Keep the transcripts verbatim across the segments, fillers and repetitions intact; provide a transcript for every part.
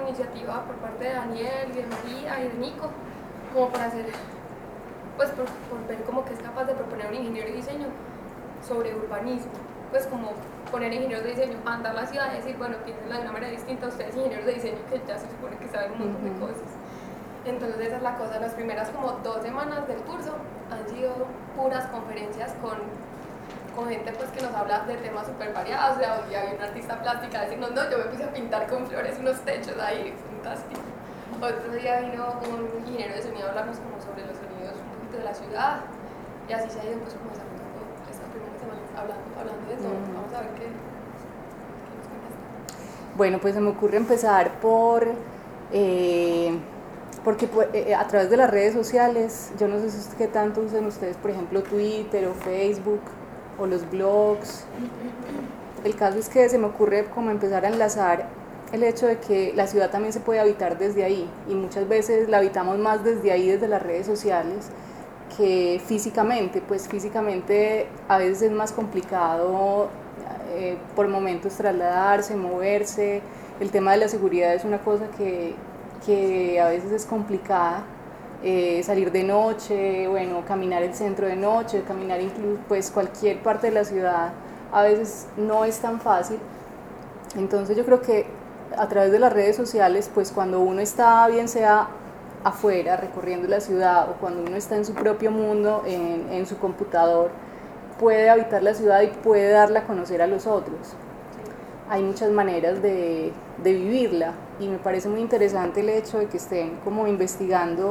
iniciativa por parte de Daniel y de María y de Nico, como para hacer, pues por, por ver como que es capaz de proponer un ingeniero de diseño sobre urbanismo, pues como poner ingenieros de diseño a andar la ciudad y decir, bueno, piénsenla de una manera distinta a ustedes ingenieros de diseño que ya se supone que saben un montón uh-huh. de cosas. Entonces esa es la cosa, las primeras como dos semanas del curso han sido puras conferencias con, con gente pues que nos habla de temas súper variados. O sea, hoy había una artista plástica diciendo, no, yo me puse a pintar con flores unos techos ahí, fantástico. Otro día vino un ingeniero de sonido a hablarnos como sobre los sonidos un poquito de la ciudad, y así se ha ido pues como desarrollando esta primera semana hablando, hablando de todo. Uh-huh. Vamos a ver qué, qué nos cuenta. Bueno, pues se me ocurre empezar por... Eh, porque eh, a través de las redes sociales, yo no sé si qué tanto usan ustedes, por ejemplo, Twitter o Facebook o los blogs. El caso es que se me ocurre como empezar a enlazar el hecho de que la ciudad también se puede habitar desde ahí, y muchas veces la habitamos más desde ahí, desde las redes sociales, que físicamente. Pues físicamente a veces es más complicado eh, por momentos trasladarse, moverse. El tema de la seguridad es una cosa que que a veces es complicada, eh, salir de noche, bueno, caminar el centro de noche, caminar incluso pues cualquier parte de la ciudad, a veces no es tan fácil. Entonces yo creo que a través de las redes sociales, pues cuando uno está bien sea afuera recorriendo la ciudad, o cuando uno está en su propio mundo, en, en su computador, puede habitar la ciudad y puede darla a conocer a los otros. Hay muchas maneras de, de vivirla, y me parece muy interesante el hecho de que estén como investigando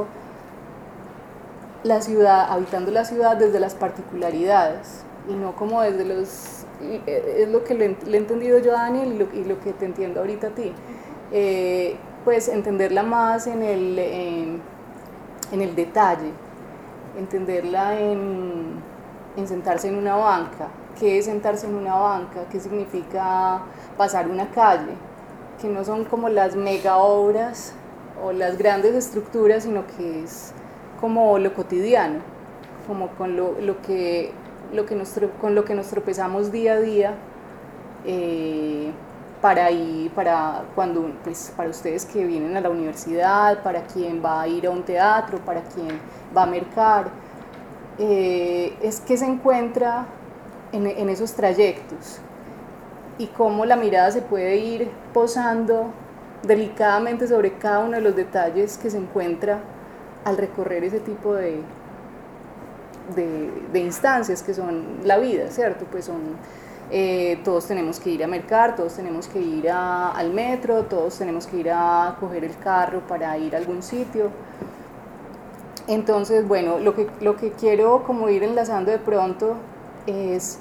la ciudad, habitando la ciudad desde las particularidades y no como desde los... Es lo que le, le he entendido yo a Daniel y lo, y lo que te entiendo ahorita a ti. Eh, pues entenderla más en el, en, en el detalle, entenderla en, en sentarse en una banca. ¿Qué es sentarse en una banca? ¿Qué significa pasar una calle? Que no son como las mega obras o las grandes estructuras, sino que es como lo cotidiano, como con lo, lo, que, lo que nos, con lo que nos tropezamos día a día, eh, para, ir, para, cuando, pues, para ustedes que vienen a la universidad, para quien va a ir a un teatro, para quien va a mercar, eh, es que se encuentra en, en esos trayectos, y cómo la mirada se puede ir posando delicadamente sobre cada uno de los detalles que se encuentra al recorrer ese tipo de, de, de instancias que son la vida, ¿cierto? Pues son, eh, todos tenemos que ir a mercar, todos tenemos que ir a, al metro, todos tenemos que ir a coger el carro para ir a algún sitio. Entonces, bueno, lo que, lo que quiero como ir enlazando de pronto es...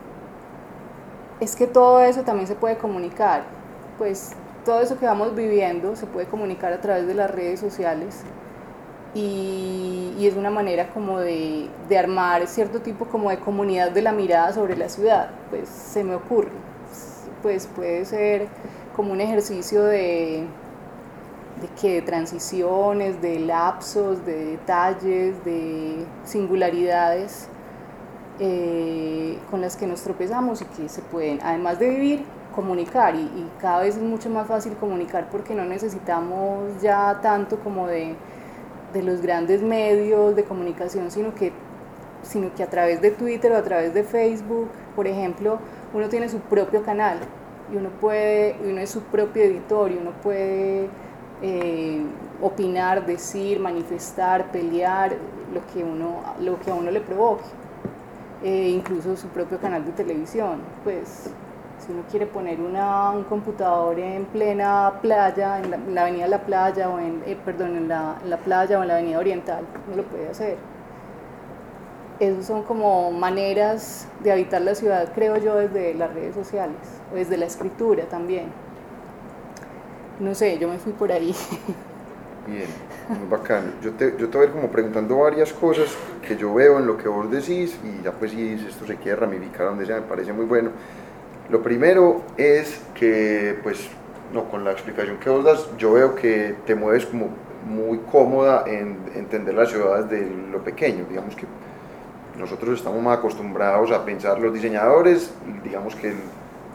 es que todo eso también se puede comunicar, pues todo eso que vamos viviendo se puede comunicar a través de las redes sociales, y, y es una manera como de, de armar cierto tipo como de comunidad de la mirada sobre la ciudad, pues se me ocurre, pues puede ser como un ejercicio de, de, que, de transiciones, de lapsos, de detalles, de singularidades, Eh, con las que nos tropezamos y que se pueden, además de vivir, comunicar, y, y cada vez es mucho más fácil comunicar porque no necesitamos ya tanto como de, de los grandes medios de comunicación, sino que, sino que a través de Twitter o a través de Facebook, por ejemplo, uno tiene su propio canal y uno puede, uno es su propio editor, y uno puede eh, opinar, decir, manifestar, pelear, lo que, uno, lo que a uno le provoque. Eh, incluso su propio canal de televisión, pues si uno quiere poner una, un computador en plena playa, en la, en la avenida La Playa, o en, eh, perdón, en la, en la playa o en la avenida Oriental, uno lo puede hacer. Esas son como maneras de habitar la ciudad, creo yo, desde las redes sociales, o desde la escritura también. No sé, yo me fui por ahí. Bien, muy bacano. Yo te, yo te voy a ir como preguntando varias cosas que yo veo en lo que vos decís, y ya pues si esto se quiere ramificar donde sea, me parece muy bueno. Lo primero es que, pues, no, con la explicación que vos das, yo veo que te mueves como muy cómoda en entender las ciudades de lo pequeño. Digamos que nosotros estamos más acostumbrados a pensar los diseñadores, digamos que el,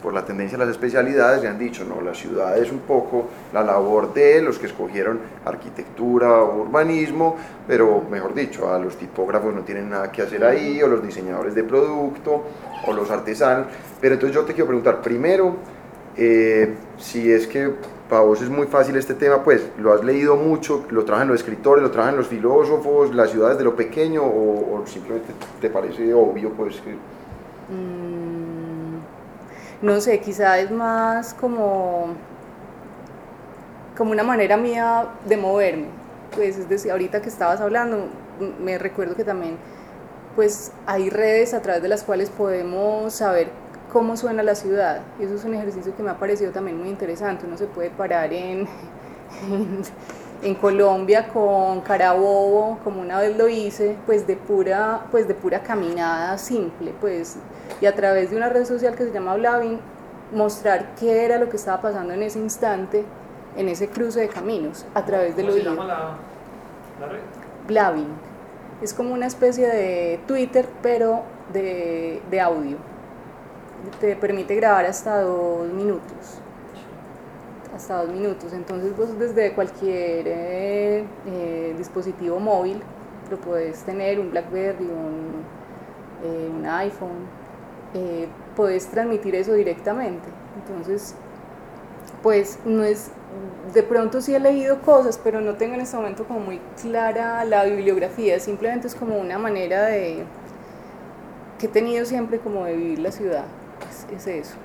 por la tendencia a las especialidades, le han dicho, no, la ciudad es un poco la labor de los que escogieron arquitectura o urbanismo, pero mejor dicho, a los tipógrafos no tienen nada que hacer ahí, o los diseñadores de producto, o los artesanos. Pero entonces yo te quiero preguntar, primero, eh, si es que para vos es muy fácil este tema, pues lo has leído mucho, lo trabajan los escritores, lo trabajan los filósofos, las ciudades de lo pequeño, o, o simplemente te parece obvio, pues que... Mm, no sé, quizá es más como, como una manera mía de moverme. Pues es decir, ahorita que estabas hablando, me recuerdo que también pues hay redes a través de las cuales podemos saber cómo suena la ciudad, y eso es un ejercicio que me ha parecido también muy interesante. Uno se puede parar en, en, en Colombia con Carabobo, como una vez lo hice, pues de pura, pues de pura caminada simple, pues, y a través de una red social que se llama Blavin, mostrar qué era lo que estaba pasando en ese instante, en ese cruce de caminos, a través del oído. ¿Cómo se llama la, la red? Blavin, es como una especie de Twitter, pero de, de audio. Te permite grabar hasta dos minutos, hasta dos minutos, entonces vos desde cualquier eh, eh, dispositivo móvil lo puedes tener, un BlackBerry, un, eh, un iPhone, eh, puedes transmitir eso directamente. Entonces, pues no es, de pronto sí he leído cosas, pero no tengo en este momento como muy clara la bibliografía, simplemente es como una manera de, que he tenido siempre como de vivir la ciudad. Es, es eso.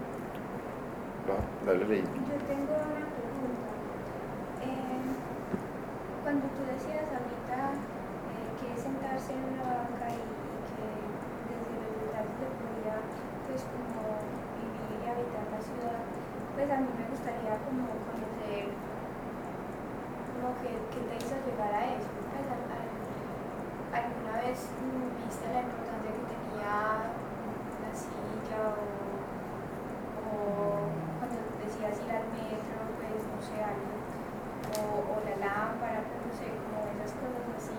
No, dale, Ley. Yo tengo una pregunta. Eh, cuando tú decías ahorita eh, que es sentarse en una banca y, y que desde los detalles se podía pues como vivir y habitar la ciudad, pues a mí me gustaría como conocer como que, que te hizo llegar a eso. Pues, a, a, ¿alguna vez viste la importancia que tenía la silla o, o cuando decías ir al metro, pues no sé, algo, o, o la lámpara, pues no sé, como esas cosas así?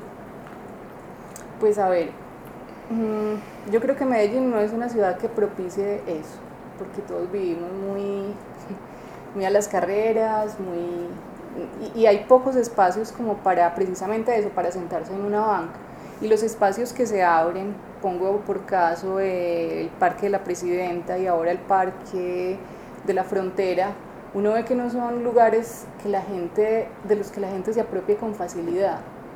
Pues a ver, mmm, yo creo que Medellín no es una ciudad que propicie eso, porque todos vivimos muy, muy a las carreras, muy, y, y hay pocos espacios como para precisamente eso, para sentarse en una banca. Y los espacios que se abren, pongo por caso eh, el Parque de la Presidenta y ahora el Parque de la Frontera, uno ve que no son lugares que la gente, de los que la gente se apropie con facilidad,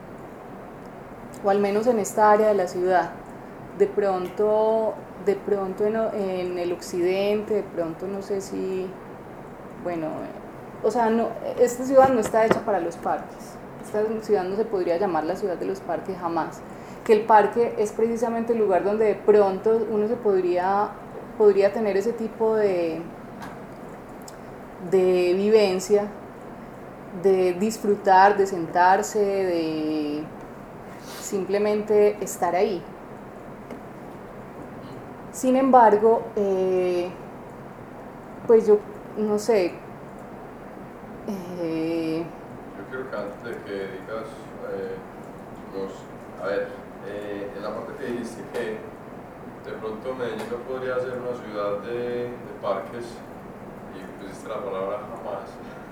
o al menos en esta área de la ciudad. De pronto, de pronto en, en el occidente, de pronto no sé si, bueno, o sea, no, esta ciudad no está hecha para los parques. Esta ciudad no se podría llamar la ciudad de los parques jamás, que el parque es precisamente el lugar donde de pronto uno se podría, podría tener ese tipo de, de vivencia, de disfrutar, de sentarse, de simplemente estar ahí. Sin embargo, eh, pues yo no sé, eh, yo creo que antes de que digas, eh, nos, a ver, eh, en la parte que dijiste que de pronto Medellín no podría ser una ciudad de, de parques, y pusiste la palabra jamás.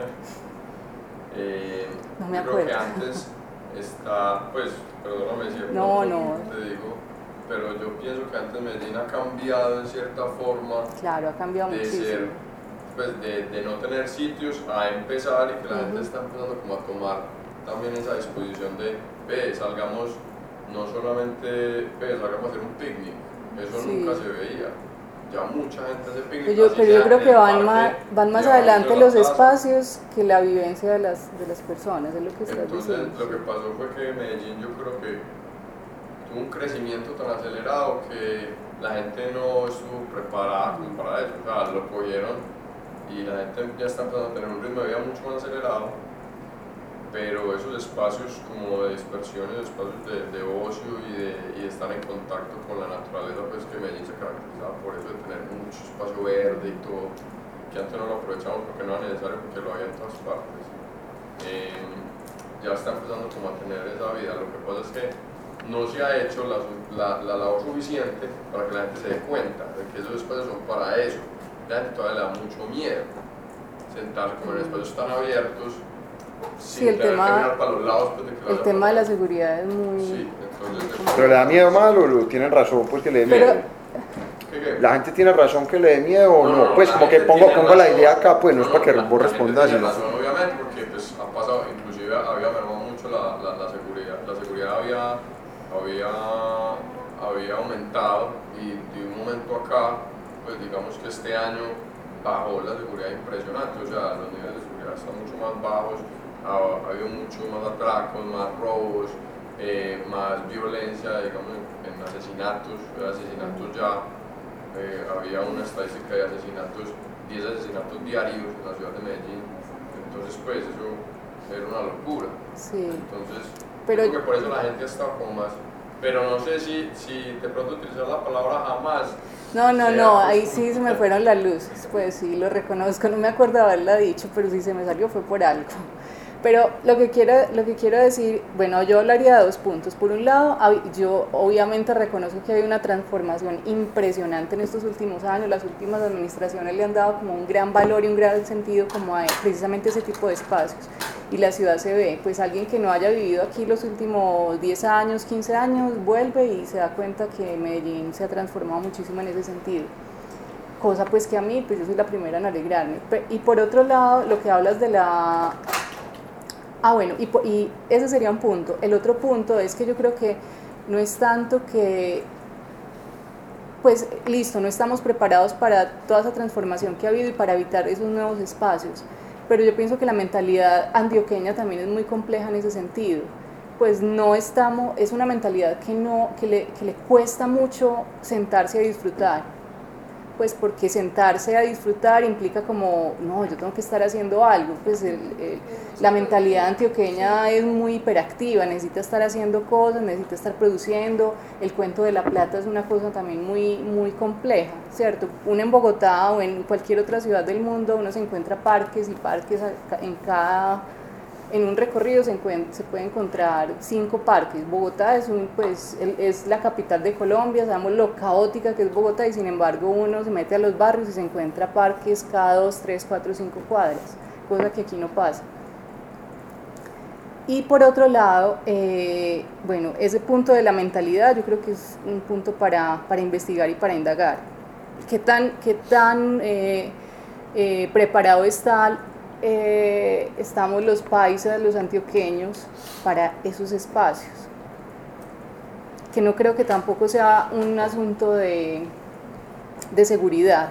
eh, no me yo acuerdo. creo que antes está, pues, perdóname si de No, pronto no. te digo, pero yo pienso que antes Medellín ha cambiado en cierta forma. Claro, ha cambiado de muchísimo. Ser, pues de, de no tener sitios a empezar, y que la Uh-huh. gente está empezando como a tomar también esa disposición de, ve, salgamos, no solamente, ve, salgamos a hacer un picnic, eso Sí. nunca se veía. Ya mucha gente hace picnic. Pero yo, así pero yo sea creo en que el van parque, más, van más llevando adelante la los casa. espacios que la vivencia de las, de las personas, es lo que estás Entonces, diciendo. lo que pasó fue que Medellín, yo creo que tuvo un crecimiento tan acelerado que la gente no estuvo preparada como para eso. O sea, lo cogieron y la gente ya está empezando a tener un ritmo de vida mucho más acelerado, pero esos espacios como de dispersión, espacios de, de ocio y de, y de estar en contacto con la naturaleza, pues que Medellín se caracterizaba por eso, de tener mucho espacio verde y todo, que antes no lo aprovechábamos porque no era necesario, porque lo había en todas partes. Eh, ya está empezando como a tener esa vida. Lo que pasa es que no se ha hecho la, la, la labor suficiente para que la gente se dé cuenta de que esos espacios son para eso. mucha gente todavía le da mucho miedo sentarse como en espacios tan abiertos Sí, sin el tener tema- que mirar para los lados pues, de que El la tema de la seguridad es muy... Sí, entonces... Pero le da miedo mal o lo tienen razón, pues que le dé miedo. Pero- ¿Qué, qué? La gente tiene razón que le dé miedo o No, no, no, pues la como que gente pongo, tiene pongo la razón. idea acá, pues no es para que la- vos la gente respondas. tiene sino- razón, obviamente, porque pues ha pasado, inclusive había mermado mucho la, la, la seguridad, la seguridad había, había, había aumentado y de un momento acá, pues digamos que este año bajó la seguridad impresionante, o sea, los niveles de seguridad están mucho más bajos, ha, ha habido mucho más atracos, más robos, eh, más violencia, digamos, en, en asesinatos, asesinatos ya, eh, había una estadística de asesinatos, diez asesinatos diarios en la ciudad de Medellín, entonces pues eso era una locura, Sí. entonces Pero- creo que por eso la gente ha estado como más, pero no sé si, si de pronto utilizar la palabra jamás. No, no, sea, no, pues, ahí sí se me fueron las luces, pues sí, lo reconozco, no me acuerdo de haberla dicho, pero si se me salió fue por algo. Pero lo que quiero, lo que quiero decir, bueno, yo hablaría de dos puntos. Por un lado, hab- yo obviamente reconozco que hay una transformación impresionante en estos últimos años, las últimas administraciones le han dado como un gran valor y un gran sentido como a precisamente ese tipo de espacios. Y la ciudad se ve, pues alguien que no haya vivido aquí los últimos diez años, quince años, vuelve y se da cuenta que Medellín se ha transformado muchísimo en ese sentido. Cosa pues que a mí, pues yo soy la primera en alegrarme. Pe- Y por otro lado, lo que hablas de la... Ah, bueno, y, po- y ese sería un punto. El otro punto es que yo creo que no es tanto que, pues listo, no estamos preparados para toda esa transformación que ha habido y para evitar esos nuevos espacios, pero yo pienso que la mentalidad antioqueña también es muy compleja en ese sentido. Pues no estamos, es una mentalidad que, no, que, le, que le cuesta mucho sentarse a disfrutar. Pues porque sentarse a disfrutar implica como, no, yo tengo que estar haciendo algo, pues el, el, la mentalidad antioqueña es muy hiperactiva, necesita estar haciendo cosas, necesita estar produciendo, el cuento de la plata es una cosa también muy, muy compleja, ¿cierto? Uno en Bogotá o en cualquier otra ciudad del mundo, uno se encuentra parques y parques en cada... En un recorrido se, se puede encontrar cinco parques. Bogotá es, un, pues, el, es la capital de Colombia, sabemos lo caótica que es Bogotá y sin embargo uno se mete a los barrios y se encuentra parques cada dos, tres, cuatro, cinco cuadras, cosa que aquí no pasa. Y por otro lado, eh, bueno, ese punto de la mentalidad yo creo que es un punto para, para investigar y para indagar. ¿Qué tan, qué tan eh, eh, preparado está Eh, estamos los paisas, los antioqueños, para esos espacios? Que no creo que tampoco sea un asunto de, de seguridad.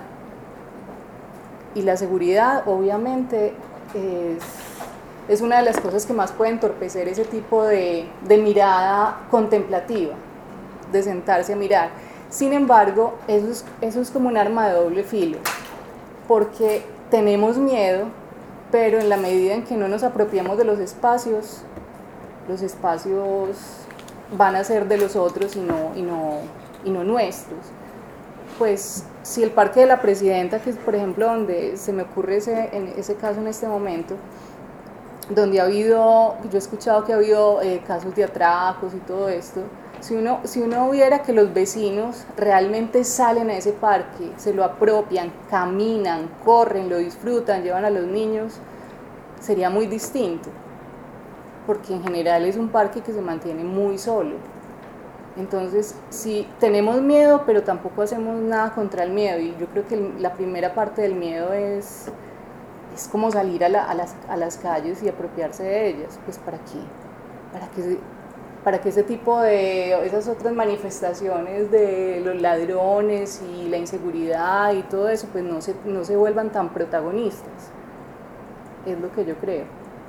Y la seguridad, obviamente, es, es una de las cosas que más puede entorpecer ese tipo de, de mirada contemplativa, de sentarse a mirar. Sin embargo, eso es, eso es como un arma de doble filo, porque tenemos miedo, pero en la medida en que no nos apropiamos de los espacios, los espacios van a ser de los otros y no, y no, y no nuestros. Pues si el Parque de la Presidenta, que es por ejemplo donde se me ocurre ese, en ese caso en este momento, donde ha habido, yo he escuchado que ha habido eh, casos de atracos y todo esto, si uno, si uno viera que los vecinos realmente salen a ese parque, se lo apropian, caminan, corren, lo disfrutan, llevan a los niños, sería muy distinto, porque en general es un parque que se mantiene muy solo. Entonces, sí, tenemos miedo, pero tampoco hacemos nada contra el miedo, y yo creo que la primera parte del miedo es, es como salir a, la, a, las, a las calles y apropiarse de ellas. Pues ¿para qué? ¿Para qué? Para que ese tipo de, esas otras manifestaciones de los ladrones y la inseguridad y todo eso, pues no se, no se vuelvan tan protagonistas, es lo que yo creo.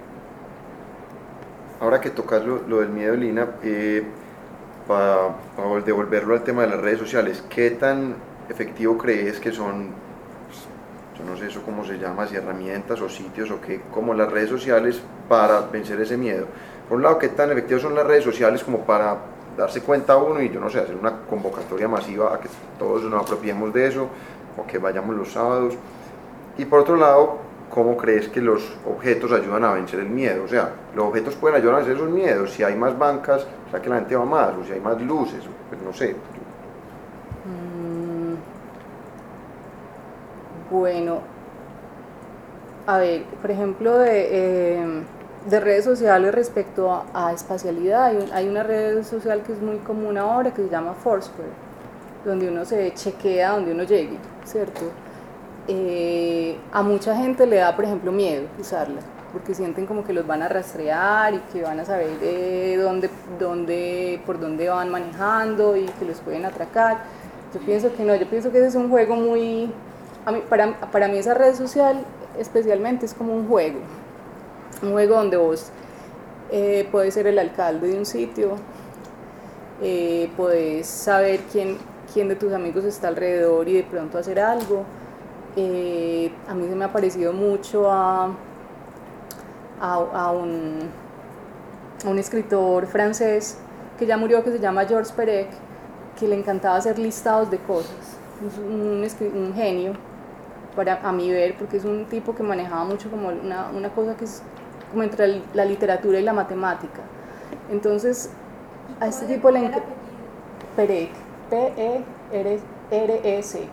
Ahora que tocas lo, lo del miedo, Lina, eh, para pa devolverlo al tema de las redes sociales, ¿qué tan efectivo crees que son, yo no sé eso cómo se llama, si herramientas o sitios o qué, como las redes sociales para vencer ese miedo? Por un lado, ¿qué tan efectivas son las redes sociales como para darse cuenta uno y, yo no sé, hacer una convocatoria masiva a que todos nos apropiemos de eso o que vayamos los sábados? Y por otro lado, ¿cómo crees que los objetos ayudan a vencer el miedo? O sea, los objetos pueden ayudar a vencer esos miedos. Si hay más bancas, o sea que la gente va más, o si hay más luces, pues no sé. Bueno, a ver, por ejemplo, de, eh, de redes sociales respecto a, a espacialidad, hay, un, hay una red social que es muy común ahora que se llama Foursquare, donde uno se chequea donde uno llegue, ¿cierto? Eh, a mucha gente le da, por ejemplo, miedo usarla, porque sienten como que los van a rastrear y que van a saber eh, dónde, dónde, por dónde van manejando y que los pueden atracar. Yo pienso que no, yo pienso que ese es un juego muy... A mí, para, para mí esa red social especialmente es como un juego, un juego donde vos eh, podés ser el alcalde de un sitio, eh, podés saber quién, quién de tus amigos está alrededor y de pronto hacer algo. Eh, a mí se me ha parecido mucho a, a, a, un, a un escritor francés que ya murió, que se llama Georges Perec, que le encantaba hacer listados de cosas, un, un, un genio para, a mi ver, porque es un tipo que manejaba mucho como una, una cosa que es como entre la literatura y la matemática. Entonces a este tipo le encanta Perec, P E R E C.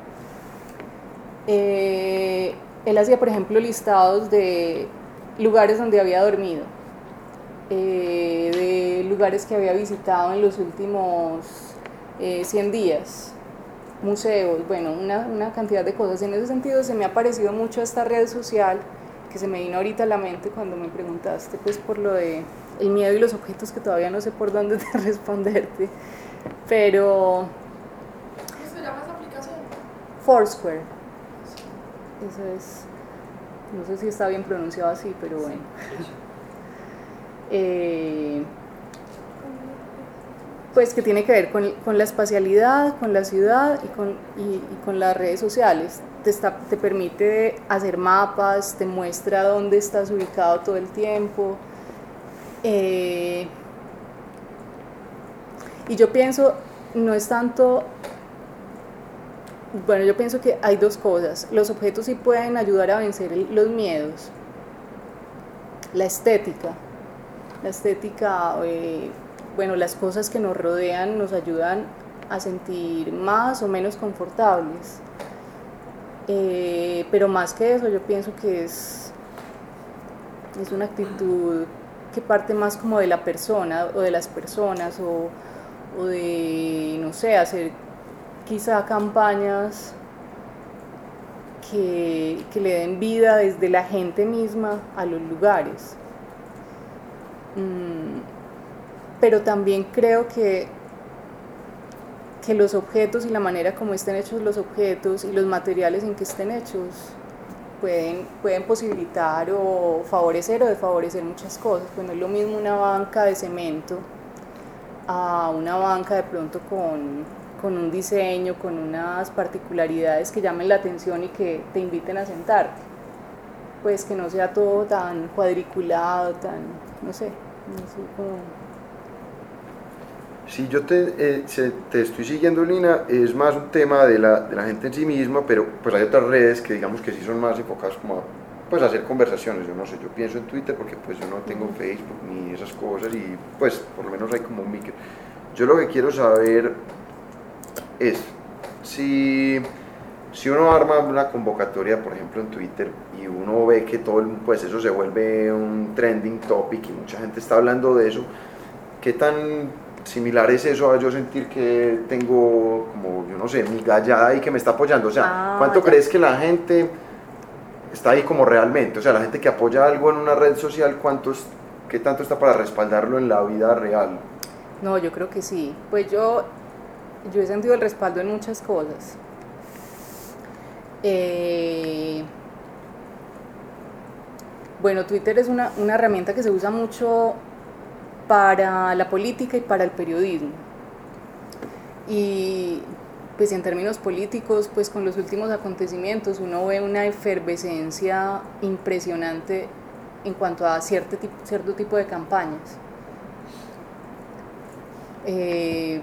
Eh, él hacía, por ejemplo, listados de lugares donde había dormido, eh, de lugares que había visitado en los últimos eh, cien días, museos, bueno, una, una cantidad de cosas. En ese sentido se me ha parecido mucho esta red social que se me vino ahorita a la mente cuando me preguntaste pues por lo de el miedo y los objetos, que todavía no sé por dónde te responderte, pero... ¿Cómo se llama esa aplicación? Foursquare. Eso es, no sé si está bien pronunciado así, pero bueno. Eh, pues que tiene que ver con, con la espacialidad, con la ciudad y con, y, y con las redes sociales. Te, está, te permite hacer mapas, te muestra dónde estás ubicado todo el tiempo. Eh, y yo pienso, no es tanto... Bueno, yo pienso que hay dos cosas. Los objetos sí pueden ayudar a vencer el, los miedos. La estética. La estética, eh, bueno, las cosas que nos rodean nos ayudan a sentir más o menos confortables. Eh, pero más que eso, yo pienso que es, es una actitud que parte más como de la persona o de las personas o, o de, no sé, hacer quizá campañas que, que le den vida desde la gente misma a los lugares. Mm, pero también creo que, que los objetos y la manera como estén hechos los objetos y los materiales en que estén hechos pueden, pueden posibilitar o favorecer o desfavorecer muchas cosas. Pues no es lo mismo una banca de cemento a una banca de pronto con... con un diseño, con unas particularidades que llamen la atención y que te inviten a sentarte, pues que no sea todo tan cuadriculado, tan, no sé, no sé cómo... Si yo te, eh, se, te estoy siguiendo, Lina, es más un tema de la, de la gente en sí misma, pero pues hay otras redes que digamos que sí son más enfocadas como a pues, hacer conversaciones. Yo no sé, yo pienso en Twitter porque pues yo no tengo Facebook ni esas cosas y pues por lo menos hay como un micro. Yo lo que quiero saber es, si, si uno arma una convocatoria, por ejemplo, en Twitter, y uno ve que todo, el, pues eso se vuelve un trending topic y mucha gente está hablando de eso, ¿qué tan similar es eso a yo sentir que tengo, como, yo no sé, mi gallada ahí que me está apoyando? O sea, ah, ¿cuánto ya. crees que la gente está ahí como realmente? O sea, la gente que apoya algo en una red social, ¿cuántos, qué tanto está para respaldarlo en la vida real? No, yo creo que sí. Pues yo... Yo he sentido el respaldo en muchas cosas. Eh, bueno, Twitter es una, una herramienta que se usa mucho para la política y para el periodismo. Y pues en términos políticos, pues con los últimos acontecimientos uno ve una efervescencia impresionante en cuanto a cierto tipo, cierto tipo de campañas. Eh,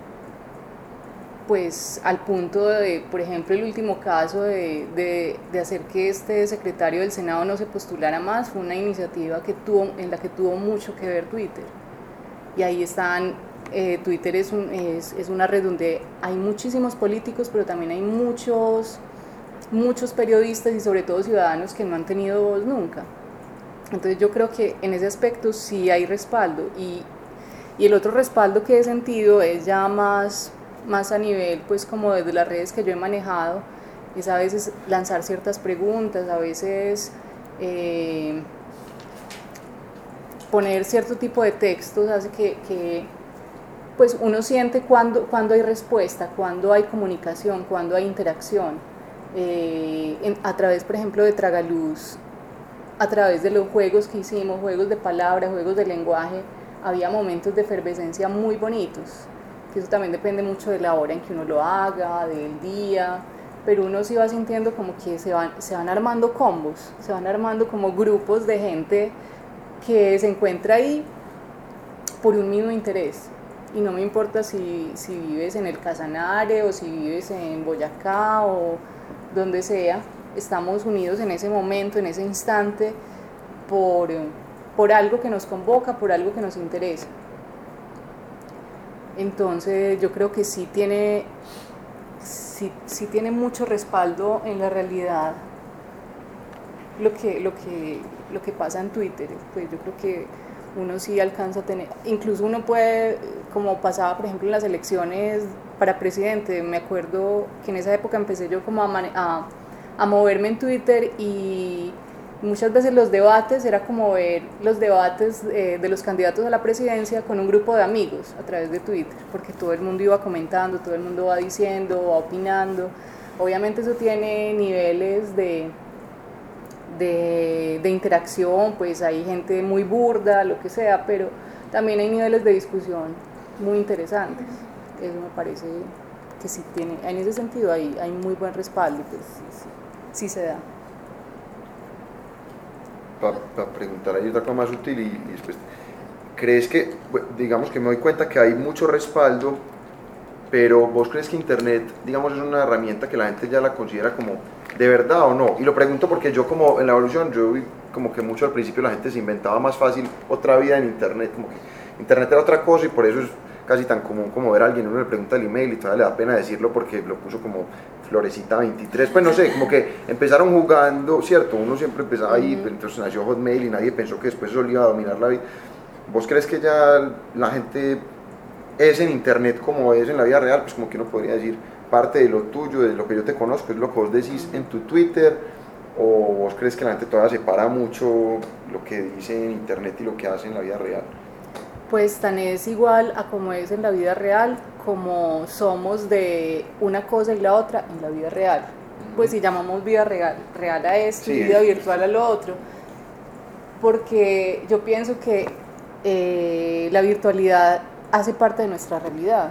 pues al punto de, por ejemplo, el último caso de, de, de hacer que este secretario del Senado no se postulara más, fue una iniciativa que tuvo, en la que tuvo mucho que ver Twitter. Y ahí están, eh, Twitter es, un, es, es una red donde hay muchísimos políticos, pero también hay muchos muchos periodistas y sobre todo ciudadanos que no han tenido voz nunca. Entonces yo creo que en ese aspecto sí hay respaldo, y, y el otro respaldo que he sentido es ya más, más a nivel, pues como desde las redes que yo he manejado, es a veces lanzar ciertas preguntas, a veces eh, poner cierto tipo de textos, hace que, que pues uno siente cuando, cuando hay respuesta, cuando hay comunicación, cuando hay interacción. Eh, en, a través, por ejemplo, de Tragaluz, a través de los juegos que hicimos, juegos de palabras, juegos de lenguaje, había momentos de efervescencia muy bonitos, que eso también depende mucho de la hora en que uno lo haga, del día, pero uno sí va sintiendo como que se van, se van armando combos, se van armando como grupos de gente que se encuentra ahí por un mismo interés. Y no me importa si, si vives en el Casanare o si vives en Boyacá o donde sea, estamos unidos en ese momento, en ese instante, por, por algo que nos convoca, por algo que nos interesa. Entonces yo creo que sí tiene, sí, sí tiene mucho respaldo en la realidad lo que, lo que, lo que pasa en Twitter. Pues yo creo que uno sí alcanza a tener, incluso uno puede, como pasaba por ejemplo en las elecciones para presidente, me acuerdo que en esa época empecé yo como a, a, a moverme en Twitter, y muchas veces los debates era como ver los debates eh, de los candidatos a la presidencia con un grupo de amigos a través de Twitter, porque todo el mundo iba comentando, todo el mundo va diciendo, va opinando. Obviamente eso tiene niveles de De, de interacción, pues hay gente muy burda, lo que sea, pero también hay niveles de discusión muy interesantes. Eso me parece que sí tiene, en ese sentido hay, hay muy buen respaldo, pues sí, sí, sí se da. Para pa preguntar ahí otra cosa más útil, y, y después, ¿crees que, digamos que me doy cuenta que hay mucho respaldo, pero vos crees que Internet, digamos, es una herramienta que la gente ya la considera como de verdad o no? Y lo pregunto porque yo, como en la evolución, yo vi como que mucho al principio la gente se inventaba más fácil otra vida en Internet, como que Internet era otra cosa, y por eso es casi tan común como ver a alguien, uno le pregunta el email y todavía le da pena decirlo porque lo puso como Florecita veintitrés, pues no sé, como que empezaron jugando, ¿cierto? Uno siempre empezaba ahí, uh-huh. Entonces nació Hotmail y nadie pensó que después eso le iba a dominar la vida. ¿Vos crees que ya la gente es en Internet como es en la vida real? Pues como que uno podría decir, parte de lo tuyo, de lo que yo te conozco, es lo que vos decís en tu Twitter, o vos crees que la gente todavía separa mucho lo que dice en Internet y lo que hace en la vida real? Pues tan es igual a como es en la vida real, como somos de una cosa y la otra en la vida real. Pues si llamamos vida real, real a esto, sí, y vida virtual a lo otro, porque yo pienso que eh, la virtualidad hace parte de nuestra realidad.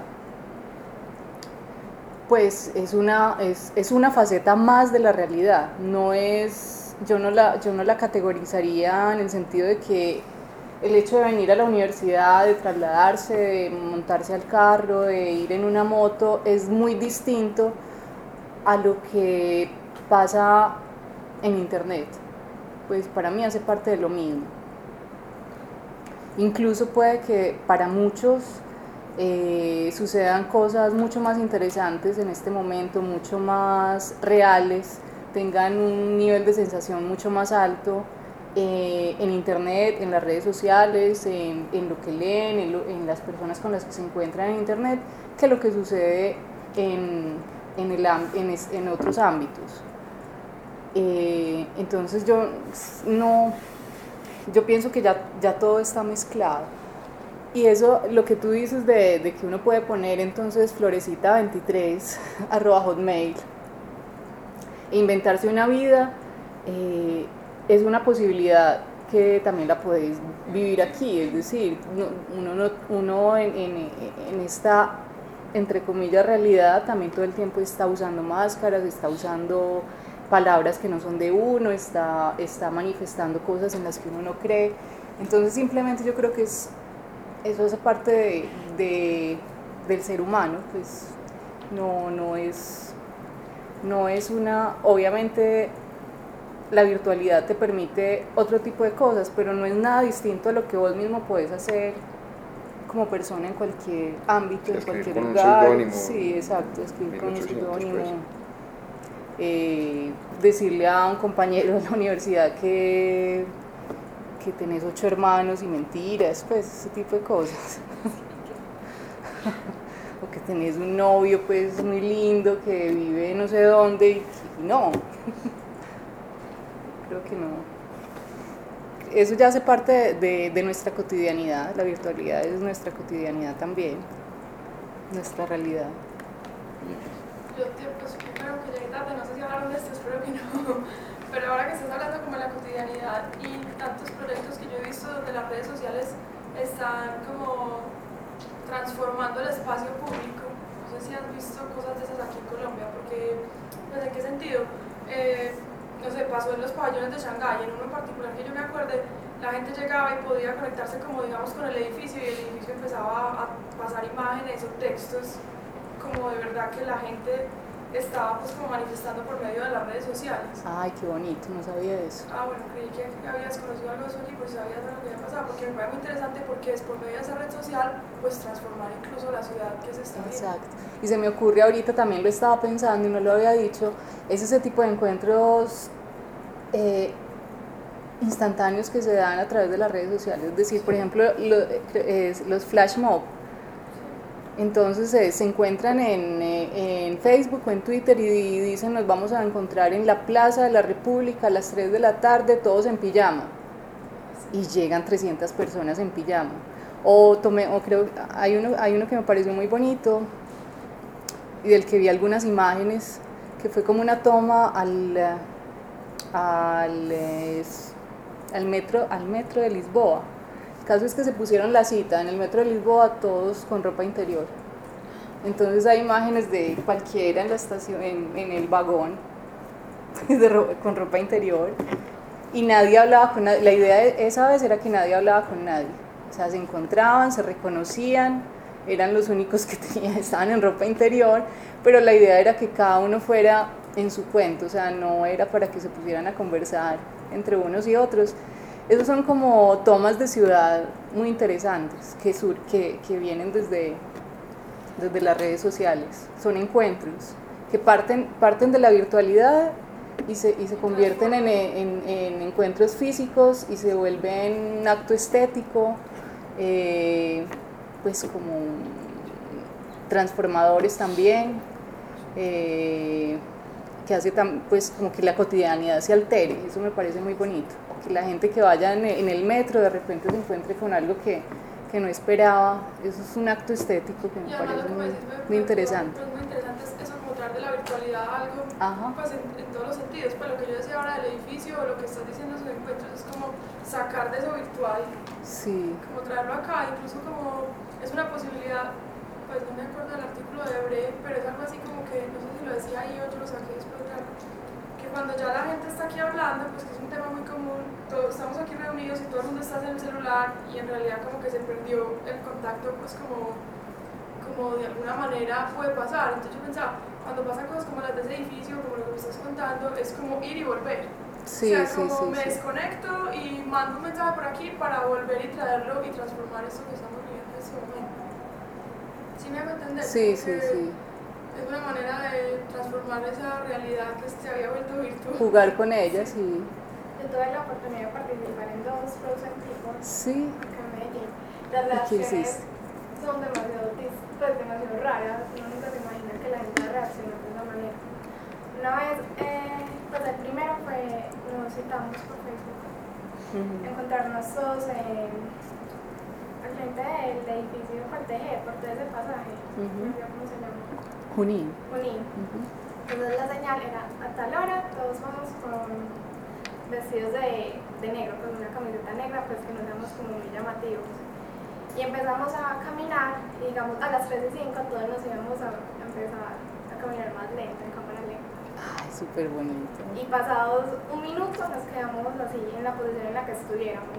Pues es una, es, es una faceta más de la realidad, no es, yo no la, yo no la categorizaría en el sentido de que el hecho de venir a la universidad, de trasladarse, de montarse al carro, de ir en una moto, es muy distinto a lo que pasa en Internet. Pues para mí hace parte de lo mismo. Incluso puede que para muchos eh, sucedan cosas mucho más interesantes en este momento, mucho más reales, tengan un nivel de sensación mucho más alto eh, en Internet, en las redes sociales, en, en lo que leen, en, lo, en las personas con las que se encuentran en Internet, que lo que sucede en, en, el, en, es, en otros ámbitos. Eh, entonces yo no, yo pienso que ya, ya todo está mezclado. Y eso, lo que tú dices de, de que uno puede poner entonces florecita veintitrés arroba hotmail e inventarse una vida, eh, es una posibilidad que también la podéis vivir aquí. Es decir, uno, uno, uno en, en, en esta, entre comillas, realidad también todo el tiempo está usando máscaras, está usando palabras que no son de uno, está, está manifestando cosas en las que uno no cree. Entonces simplemente yo creo que es, eso es parte de, de, del ser humano, pues no, no, es, no es una, obviamente la virtualidad te permite otro tipo de cosas, pero no es nada distinto a lo que vos mismo podés hacer como persona en cualquier ámbito, sí, en cualquier lugar. Sí, exacto, escribir con un seudónimo. eh, decirle a un compañero de la universidad que, que tenés ocho hermanos y mentiras, pues ese tipo de cosas. O que tenés un novio pues muy lindo que vive no sé dónde y, y no. Creo que no. Eso ya hace parte de, de, de nuestra cotidianidad, la virtualidad es nuestra cotidianidad también, nuestra realidad. Yo te, pues, creo que llegué tarde, no sé si hablaron de esto, espero que no, pero ahora que estás hablando como de la cotidianidad y tantos proyectos que yo he visto donde las redes sociales están como transformando el espacio público, no sé si has visto cosas de esas aquí en Colombia, porque, pues, ¿en qué sentido? Eh, no sé, pasó en los pabellones de Shanghái, en uno en particular que yo me acuerde, la gente llegaba y podía conectarse como digamos con el edificio y el edificio empezaba a pasar imágenes o textos como de verdad que la gente estaba pues como manifestando por medio de las redes sociales. Ay, qué bonito, no sabía eso. Ah, bueno, creí que habías conocido algo de eso y pues sabías de lo que había pasado, porque me parece muy interesante porque es por medio de esa red social pues transformar incluso la ciudad que se está viendo. Exacto. Y se me ocurre ahorita, también lo estaba pensando y no lo había dicho, es ese tipo de encuentros eh, instantáneos que se dan a través de las redes sociales. Es decir, por ejemplo, lo, eh, los flash mob. Entonces eh, se encuentran en, eh, en Facebook o en Twitter y, y dicen nos vamos a encontrar en la Plaza de la República a las tres de la tarde, todos en pijama. Y llegan trescientas personas en pijama. O, tomé, o creo, hay uno, hay uno que me pareció muy bonito y del que vi algunas imágenes, que fue como una toma al, al, al, metro, al metro de Lisboa. El caso es que se pusieron la cita en el metro de Lisboa todos con ropa interior. Entonces hay imágenes de cualquiera en la estación, en, en el vagón, de ro con ropa interior, y nadie hablaba con nadie. La idea de esa vez era que nadie hablaba con nadie. O sea, se encontraban, se reconocían, eran los únicos que tenían, estaban en ropa interior, pero la idea era que cada uno fuera en su cuento, o sea, no era para que se pusieran a conversar entre unos y otros. Esos son como tomas de ciudad muy interesantes que, sur, que, que vienen desde, desde las redes sociales. Son encuentros que parten, parten de la virtualidad y se, y se convierten en, en, en encuentros físicos y se vuelven un acto estético, eh, pues como transformadores también, eh, que hace tam, pues como que la cotidianidad se altere. Eso me parece muy bonito. Que la gente que vaya en el metro de repente se encuentre con algo que, que no esperaba. Eso es un acto estético que me y parece muy, decís, me, muy me, interesante. Es muy interesante eso, como traer de la virtualidad algo, Ajá. pues en, en todos los sentidos. Pues lo que yo decía ahora del edificio, o lo que estás diciendo de esos encuentros, es como sacar de eso virtual, Sí. como traerlo acá, incluso como es una posibilidad, pues no me acuerdo del artículo de Bre, pero es algo así como que, no sé si lo decía ahí o yo lo saqué después de algo, que cuando ya la gente está aquí hablando, pues que es un tema muy común, todos estamos aquí reunidos y todo el mundo está en el celular y en realidad como que se perdió el contacto, pues como, como de alguna manera puede pasar. Entonces yo pensaba, cuando pasan cosas como las de ese edificio, como lo que me estás contando, es como ir y volver. Sí, o sea, sí, como sí, me sí. desconecto y mando un mensaje por aquí para volver y traerlo y transformar esto que estamos viviendo en este momento. ¿Sí me hago entender? Sí, Como sí, que sí. es una manera de transformar esa realidad que se había vuelto virtual. Jugar con ellas y... Yo tuve la oportunidad de participar en dos Frozen People Sí. acá en Medellín. Las ¿Y qué reacciones hiciste? son demasiado, dis- pues, demasiado raras. Uno nunca se imagina que la gente reacciona de esa manera. Una vez, eh, pues el primero fue, nos citamos por Facebook, Uh-huh. encontrarnos todos en, al frente del edificio Falteje, por todo ese pasaje, Uh-huh. no sé cómo se llama, Junín. Junín. Uh-huh. Entonces la señal era a tal hora, todos vamos con vestidos de, de negro, con una camiseta negra, pues que nos veamos como muy llamativos. Y empezamos a caminar, y digamos a las tres y cinco todos nos íbamos a empezar a caminar más lento, en cámara lenta. Ay, súper bonito. Y pasados un minuto nos quedamos así en la posición en la que estuviéramos.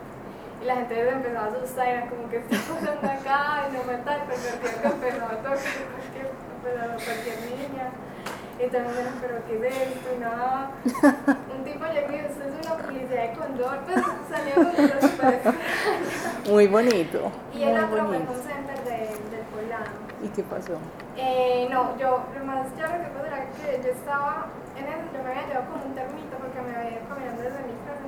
Y la gente se empezó a asustar, era como que está pasando acá, y no falta el primer día que empezó a tocar cualquier, cualquier niña. Y todo el mundo, pero ¿qué es esto? Y nada. Un tipo llegó y esto es una policía de Condor, pues salíamos de los super. Muy bonito. Y muy el otro fue bonito. un center de, del poblado. ¿Y qué pasó? Eh, no, yo, lo más ya lo que pasa era que yo estaba en eso, yo me había llevado como un termito porque me había ido caminando desde mi casa.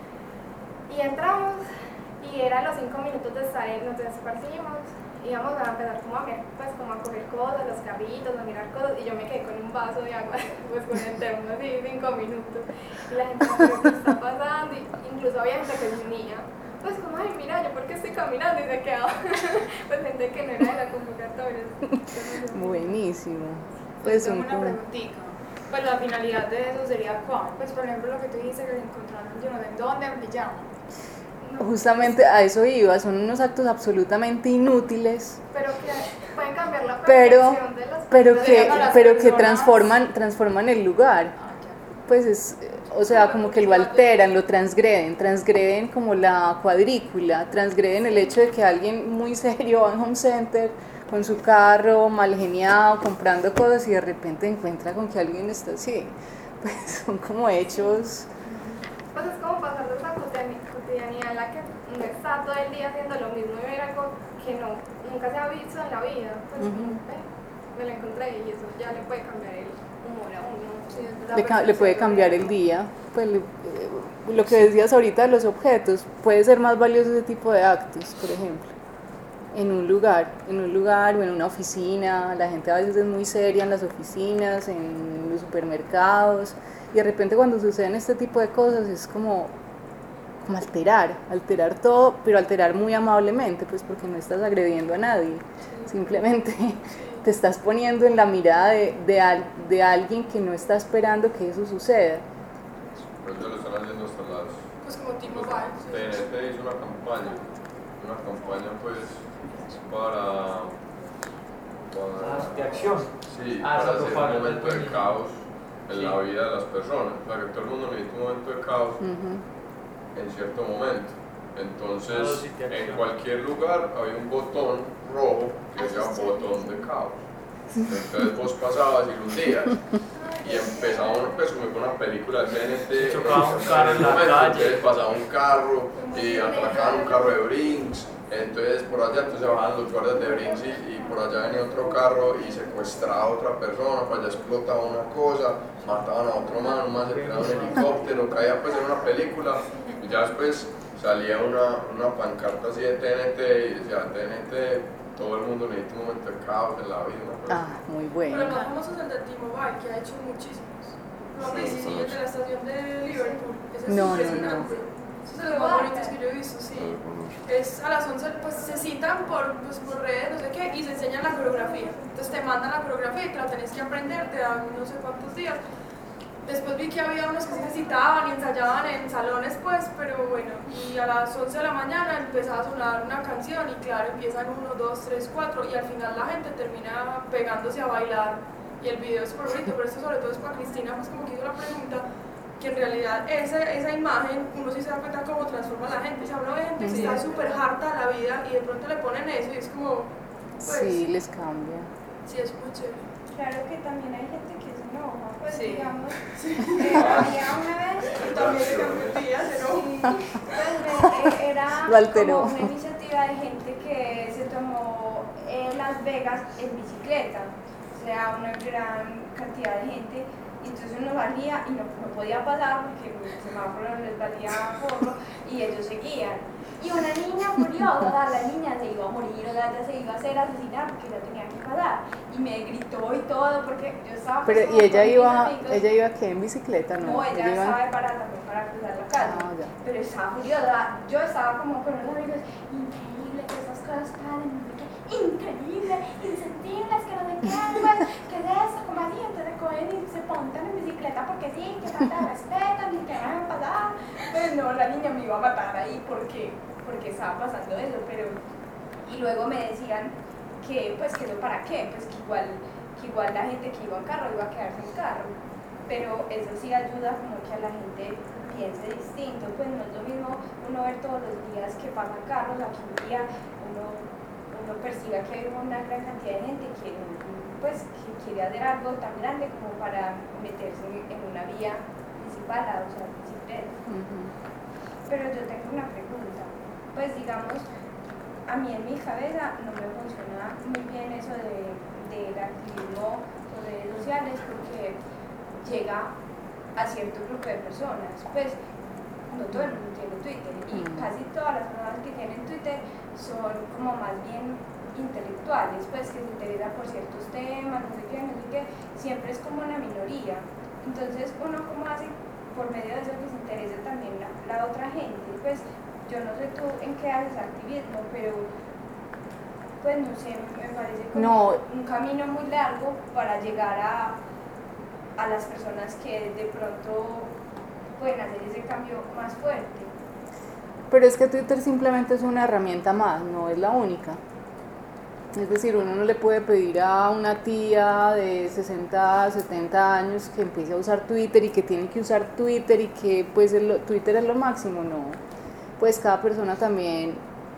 Y entramos y eran los cinco minutos de estar ahí, nos esparcimos, íbamos a empezar como a, ver, pues, como a coger cosas, los carritos, a mirar cosas, y yo me quedé con un vaso de agua, pues con el termo así, cinco minutos. Y la gente, ¿pero qué está pasando? Y incluso había gente que se unía. Pues como, ay, mira, yo porque estoy caminando y se quedaba, pues gente que no era de la convocatoria. Buenísimo. Pues Tengo son una como... preguntita. Pues la finalidad de eso sería cuál. Pues por ejemplo lo que tú dijiste que se encontraron, yo no sé en dónde, en pijama. Justamente a eso iba, son unos actos absolutamente inútiles, Pero que pueden cambiar la pero, percepción de las pero personas. que, a las pero que personas. transforman, transforman el lugar. Ah, ya. Pues es, o sea, como que lo alteran, lo transgreden, transgreden como la cuadrícula, transgreden el hecho de que alguien muy serio va a un home center con su carro mal geniado, comprando cosas y de repente encuentra con que alguien está así. Pues son como hechos... Pues es como pasar de esa cotidianidad en la que uno está todo el día haciendo lo mismo y ver algo que no, nunca se ha visto en la vida. Pues Ujú. eh, me lo encontré y eso ya le puede cambiar el humor a uno. Sí, es Le, verdad, ca- pues, le puede sí, cambiar el día. Pues le- eh, lo que decías ahorita de los objetos, puede ser más valioso ese tipo de actos, por ejemplo, en un lugar, en un lugar o en una oficina. La gente a veces es muy seria en las oficinas, en los supermercados, y de repente cuando suceden este tipo de cosas es como, como alterar, alterar todo, pero alterar muy amablemente, pues porque no estás agrediendo a nadie, simplemente te estás poniendo en la mirada de, de, al- de alguien que no está esperando que eso suceda. Pues ya lo están haciendo hasta las... Pues como tipo los- bar. T N T hizo una campaña, una campaña pues para... para Ah, de acción. Sí, Ah, para esa hacer un propaganda momento de del caos en Sí. la vida de las personas. O sea, que todo el mundo necesita un momento de caos Ujú. en cierto momento. Ah, Entonces, sí, de en acción. cualquier lugar había un botón rojo que decía botón de caos. Entonces vos pasabas y lo hundías. Y empezaba uno, pues, como con una película de T N T. Se chocaba un carro en la momento, calle. Entonces pasaba un carro y atracaban un carro de Brinks. Entonces por allá entonces bajaban los guardias de Brinks y, y por allá venía otro carro y secuestraba a otra persona, por allá explotaba una cosa, mataban a otro man, un man se tiraba un helicóptero, caía pues en una película y ya después salía una, una pancarta así de T N T y decía T N T, todo el mundo necesita un momento de caos en la vida. ¿No? Ah, muy Pero el bueno. más famoso es el de T-Mobile, que ha hecho muchísimos. No, Sí, sí, sí, sí. el de la estación de Liverpool. Ese es No, no, impresionante. Ese es de los más bonitos que yo he visto, sí. No lo conozco. Es a las once, pues se citan por, pues, por redes, no sé qué, y se enseñan la coreografía. Entonces te mandan la coreografía y te la tenés que aprender, te dan no sé cuántos días. Después vi que había unos que se citaban y ensayaban en salones, pues, pero bueno, y a las once de la mañana empezaba a sonar una canción y claro, empiezan uno, dos, tres, cuatro y al final la gente termina pegándose a bailar y el video es súper bonito, pero esto sobre todo es para Cristina, pues como que hizo la pregunta, que en realidad esa, esa imagen, uno sí se da cuenta cómo transforma a la gente, o sea, uno ve gente que Sí. está súper harta de la vida y de pronto le ponen eso y es como, pues, Sí, les cambia. sí, es muy chévere. Claro que también hay gente que se enoja, pues Sí. digamos, eh, había una vez, También se confundía, ¿no? sí, pues, eh, era Lo alteró. como una iniciativa de gente que se tomó en Las Vegas en bicicleta, o sea, una gran cantidad de gente, y entonces uno salía y no, no podía pasar porque el semáforo les valía porro y ellos seguían. Y una niña furiosa, la niña se iba a morir, o sea, ella se iba a hacer asesinar porque ella tenía que pasar. Y me gritó y todo porque yo estaba... pues, Pero, como ¿y ella con mis iba, amigos. ella iba qué, en bicicleta? No, No, ella iba en- estaba de parada también para cruzar la calle. Ah, ya. Pero estaba furiosa. Yo estaba como con unos amigos, increíble que esas cosas pasen, no sé qué, increíble, insensibles, que no sé qué, pues, ¿qué es eso? ¿Cómo así? Entonces cogen y se montan en bicicleta porque sí, que falta de respeto, ni que van a pasar. Pues no, la niña me iba a matar ahí porque, porque estaba pasando eso, pero... Y luego me decían que, pues, que eso para qué, pues que igual, que igual la gente que iba en carro iba a quedarse en carro. Pero eso sí ayuda como que a la gente piense distinto, pues no es lo mismo uno ver todos los días que pasan carros, aquí un día uno, uno perciba que hay una gran cantidad de gente que, pues, que quiere hacer algo tan grande como para meterse en una vía principal a usar bicicleta. Ujú. Pero yo tengo una pregunta, pues digamos, a mí en mi cabeza no me funciona muy bien eso de, del activismo por redes sociales porque llega a cierto grupo de personas. Pues no todo el mundo tiene Twitter y casi todas las personas que tienen Twitter son como más bien intelectuales, pues que se interesan por ciertos temas, no sé qué, no sé qué, siempre es como una minoría. Entonces uno como hace por medio de eso que se interese también la, la otra gente. Pues yo no sé tú en qué haces activismo, pero pues no sé, me parece como No. un camino muy largo para llegar a, a las personas que de pronto pueden hacer ese cambio más fuerte. Pero es que Twitter simplemente es una herramienta más, no es la única. Es decir, uno no le puede pedir a una tía de sesenta, setenta años que empiece a usar Twitter y que tiene que usar Twitter y que pues el, Twitter es lo máximo, no. Pues cada persona también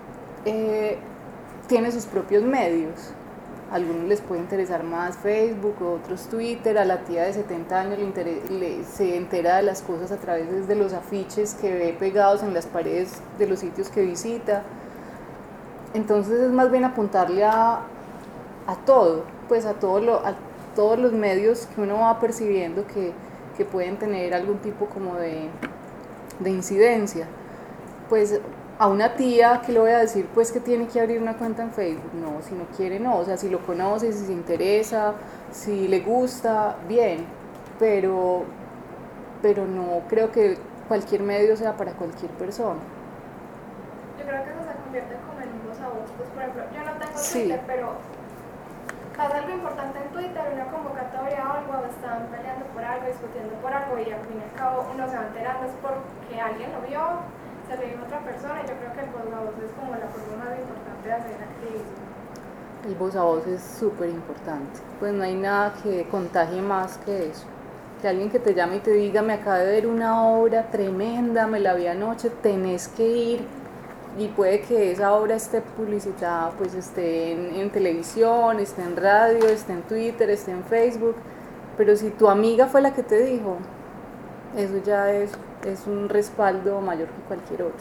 eh, tiene sus propios medios. A algunos les puede interesar más Facebook, otros Twitter. A la tía de setenta años le, inter- le se entera de las cosas a través de los afiches que ve pegados en las paredes de los sitios que visita. Entonces es más bien apuntarle a, a todo, pues a, todo lo, a todos los medios que uno va percibiendo que, que pueden tener algún tipo como de, de incidencia. Pues a una tía que le voy a decir pues que tiene que abrir una cuenta en Facebook, no, si no quiere no, o sea, si lo conoce, si se interesa, si le gusta, bien, pero, pero no creo que cualquier medio sea para cualquier persona. Yo creo que eso se convierte como en un voz a voz. Pues por ejemplo, yo no tengo Sí. Twitter, pero pasa algo importante en Twitter, una convocatoria o algo, están peleando por algo, discutiendo por algo y al fin y al cabo uno se va enterando es porque alguien lo vio, se lo dijo a otra persona y yo creo que el voz a voz es como la forma más importante de hacer activismo. El voz a voz es súper importante, pues no hay nada que contagie más que eso. Que alguien que te llame y te diga, me acabo de ver una obra tremenda, me la vi anoche, tenés que ir, y puede que esa obra esté publicitada, pues esté en, en televisión, esté en radio, esté en Twitter, esté en Facebook, pero si tu amiga fue la que te dijo, eso ya es, es un respaldo mayor que cualquier otro.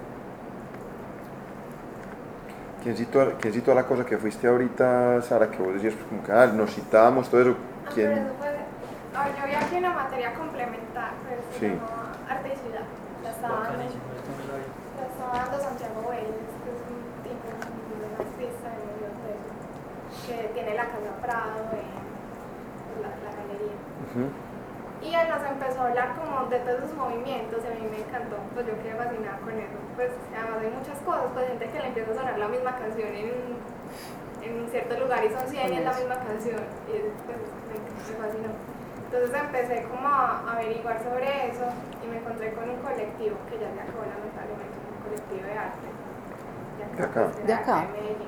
¿Quién citó, ¿Quién citó la cosa que fuiste ahorita, Sara, que vos decías, pues, como que ah, nos citábamos, todo eso? Ah, ¿Quién? pero eso fue, a ver, yo vi aquí una materia complementaria, pero se Sí. llama Arte y Ciudad, la estaba dando, Bacanísimo, esto no lo vi. la estaba dando Santiago Vélez, que es un tipo de un artista de medio peso, que tiene la Casa Prado en la, la galería. Uh-huh. Y él nos empezó a hablar como de todos sus movimientos y a mí me encantó, pues yo quedé fascinada con eso. Pues además hay muchas cosas, pues gente que le empieza a sonar la misma canción en, en un cierto lugar y son cien y es la misma canción y pues me, me fascinó. Entonces empecé como a averiguar sobre eso y me encontré con un colectivo que ya se acabó lamentablemente, un colectivo de arte. De acá. pues, De acá. de Medellín.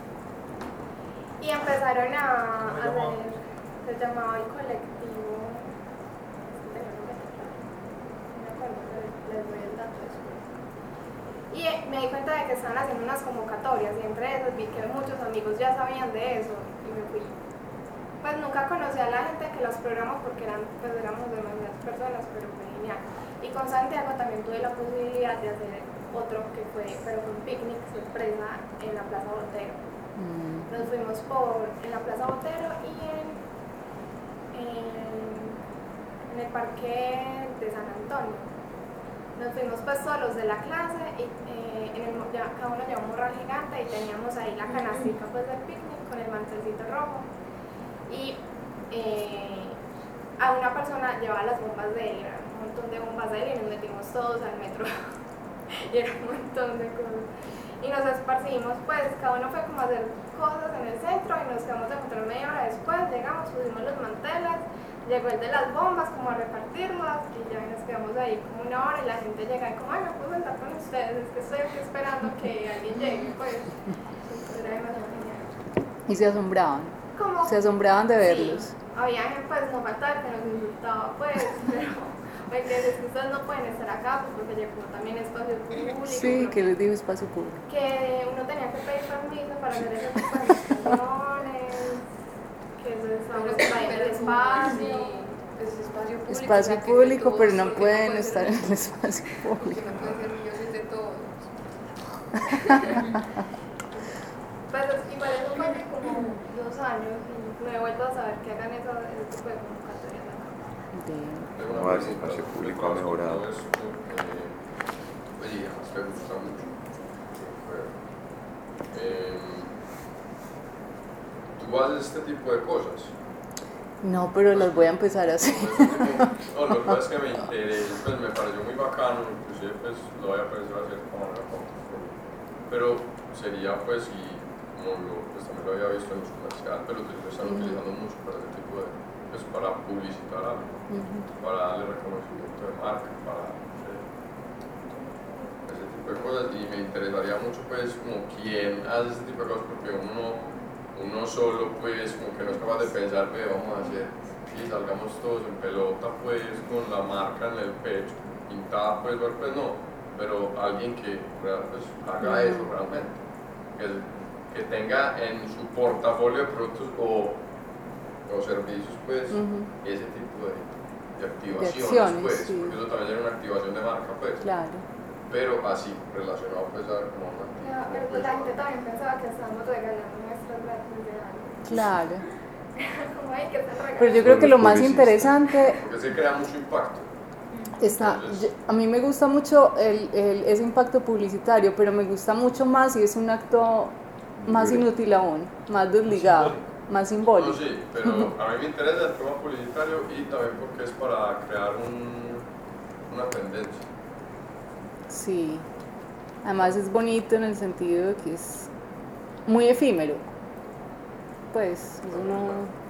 Y empezaron a ¿Cómo se llamaba? hacer, se llamaba el colectivo. Les doy el dato después. Y me di cuenta de que estaban haciendo unas convocatorias y entre esas vi que muchos amigos ya sabían de eso y me fui. Pues nunca conocí a la gente que los programó porque eran, pues éramos demasiadas personas, pero fue genial. Y con Santiago también tuve la posibilidad de hacer otro que fue, pero fue un picnic sorpresa en la Plaza Botero. Mm. Nos fuimos por en la Plaza Botero y en, en, en el Parque de San Antonio. Nos fuimos pues todos los de la clase y eh, en el, ya, cada uno llevaba un morral gigante y teníamos ahí la canastica pues del picnic con el mantelcito rojo y eh, a una persona llevaba las bombas de helio, un montón de bombas de helio y nos metimos todos al metro y era un montón de cosas y nos esparcimos, pues cada uno fue como a hacer cosas en el centro y nos quedamos de encontrar media hora después, llegamos, pusimos los manteles, llegó el de las bombas como a repartirlas y ya nos quedamos ahí como una hora y la gente llega y como, ay, me puedo sentar con ustedes, es que estoy aquí esperando que alguien llegue, pues era demasiado genial. Y se asombraban, ¿Cómo? se asombraban de verlos. Sí, había gente, pues no faltaba el que nos insultaba, pues, pero me que es que ustedes no pueden estar acá pues, porque llegó también espacio público. Sí, ¿no? que les digo espacio público. Que uno tenía que pedir permiso para hacer ese tipo de manifestaciones, que eso estábamos ahí en el espacio. Es espacio público. Espacio o sea, que público, todos, pero no porque pueden puede estar ser- en el espacio Porque público. no pueden ser niños de todos. Pues igual eso fue hace como dos años y me vuelvo a saber que hagan eso, ese tipo de convocatorias acá. De- Tengo No, una el pregunta, espacio público ¿qué ha pasa con mejorado. todo esto? Eh, oye, además me gusta mucho. Eh, ¿Tú haces este tipo de cosas? No, pero las voy a empezar a hacer. No, lo que pasa es que me interesa, pues me pareció muy bacano, inclusive pues lo voy a pensar hacer como una foto. Pero sería pues, y como lo, pues también lo había visto en los comerciales, pero ustedes lo están Ujú. utilizando mucho para ese tipo de, pues para publicitar algo, Ujú. para darle reconocimiento de marca, para eh, ese tipo de cosas. Y me interesaría mucho pues como quién hace ese tipo de cosas, porque uno uno solo pues como que no es capaz de pensar, ve, vamos a hacer y salgamos todos en pelota pues con la marca en el pecho, pintada pues, ver, pues no, pero alguien que real, pues, haga eso realmente, que, que tenga en su portafolio de productos o, o servicios pues Ujú. ese tipo de, de activaciones acciones, pues, sí. porque eso también sería una activación de marca pues, Claro. pero así relacionado pues a como una Ya, actividad, pero pues, la gente también pensaba que estábamos regalando muestras gratis de algo. Claro. Como hay que estar regalando. Pero yo creo que lo más Publicistas. interesante porque se crea mucho impacto. está, Entonces- yo- a mí me gusta mucho el, el- ese impacto publicitario, pero me gusta mucho más si es un acto más Libre. inútil aún, más desligado, más No, simbólico. sí, pero a mí me interesa el tema publicitario y también porque es para crear un, una tendencia. Sí, además es bonito en el sentido de que es muy efímero. Pues, eso no...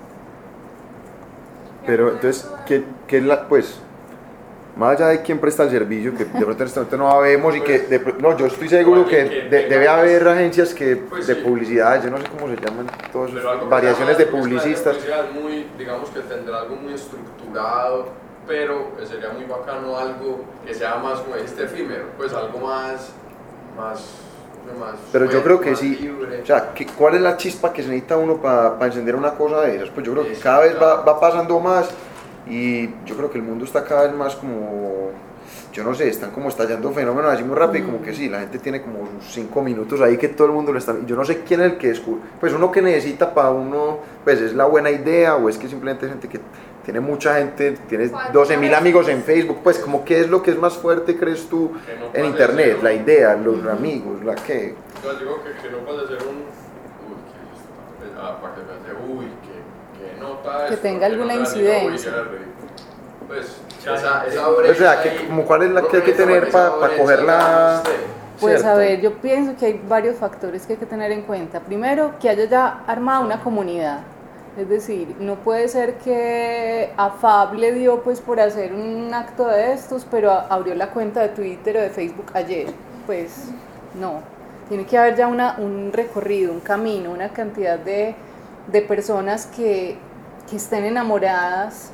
Pero entonces, ¿qué, qué es la, pues, más allá de quién presta el servicio, que de pronto en este momento no sabemos y que, de pr- no, yo estoy seguro que de- debe haber agencias que, Pues de sí. publicidad, yo no sé cómo se llaman, todas Pero algo esas que variaciones sea de más- publicistas. publicidad muy, digamos que tendrá algo muy estructurado, pero sería muy bacano algo que sea más, como dijiste, efímero, pues algo más, más, más Pero yo suelto, creo que más sí, libre. o sea, ¿qué- ¿cuál es la chispa que se necesita uno para encender una cosa de esas? Pues yo creo que Sí, cada vez va, claro. va pasando más y yo creo que el mundo está cada vez más como, yo no sé, están como estallando fenómenos así muy rápido y como que sí, la gente tiene como sus cinco minutos ahí que todo el mundo lo está, y yo no sé quién es el que descubre, pues uno que necesita para uno, pues es la buena idea o es que simplemente hay gente que tiene mucha gente, tiene doce mil amigos en Facebook, pues como qué es lo que es más fuerte crees tú Que no en pase internet, de ser la un- idea, los amigos, la que... Yo digo que, que no puede ser un, uy, que esto, ah, para que me hace, uy, que, que nota Que esto, tenga que alguna no sea ni, uy, incidencia. que era ridículo. Pues esa, esa brecha O sea, que, ahí, como cuál es la uno que hay que necesita tener esa para brecha, cogerla. usted. Pues ¿cierto? a ver, yo pienso que hay varios factores que hay que tener en cuenta. Primero, que haya ya armada una comunidad. Es decir, no puede ser que a Fab le dio pues por hacer un acto de estos, pero a- abrió la cuenta de Twitter o de Facebook ayer. Pues no. Tiene que haber ya una, un recorrido, un camino, una cantidad de, de personas que, que estén enamoradas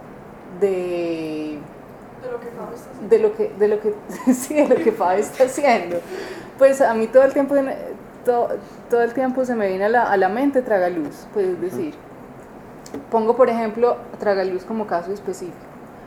de, De lo que Fabio está haciendo. de lo que de lo que sí, de lo que Fab está haciendo. Pues a mí todo el tiempo todo, todo el tiempo se me viene a la, a la mente Tragaluz, pues es decir, pongo por ejemplo Tragaluz como caso específico.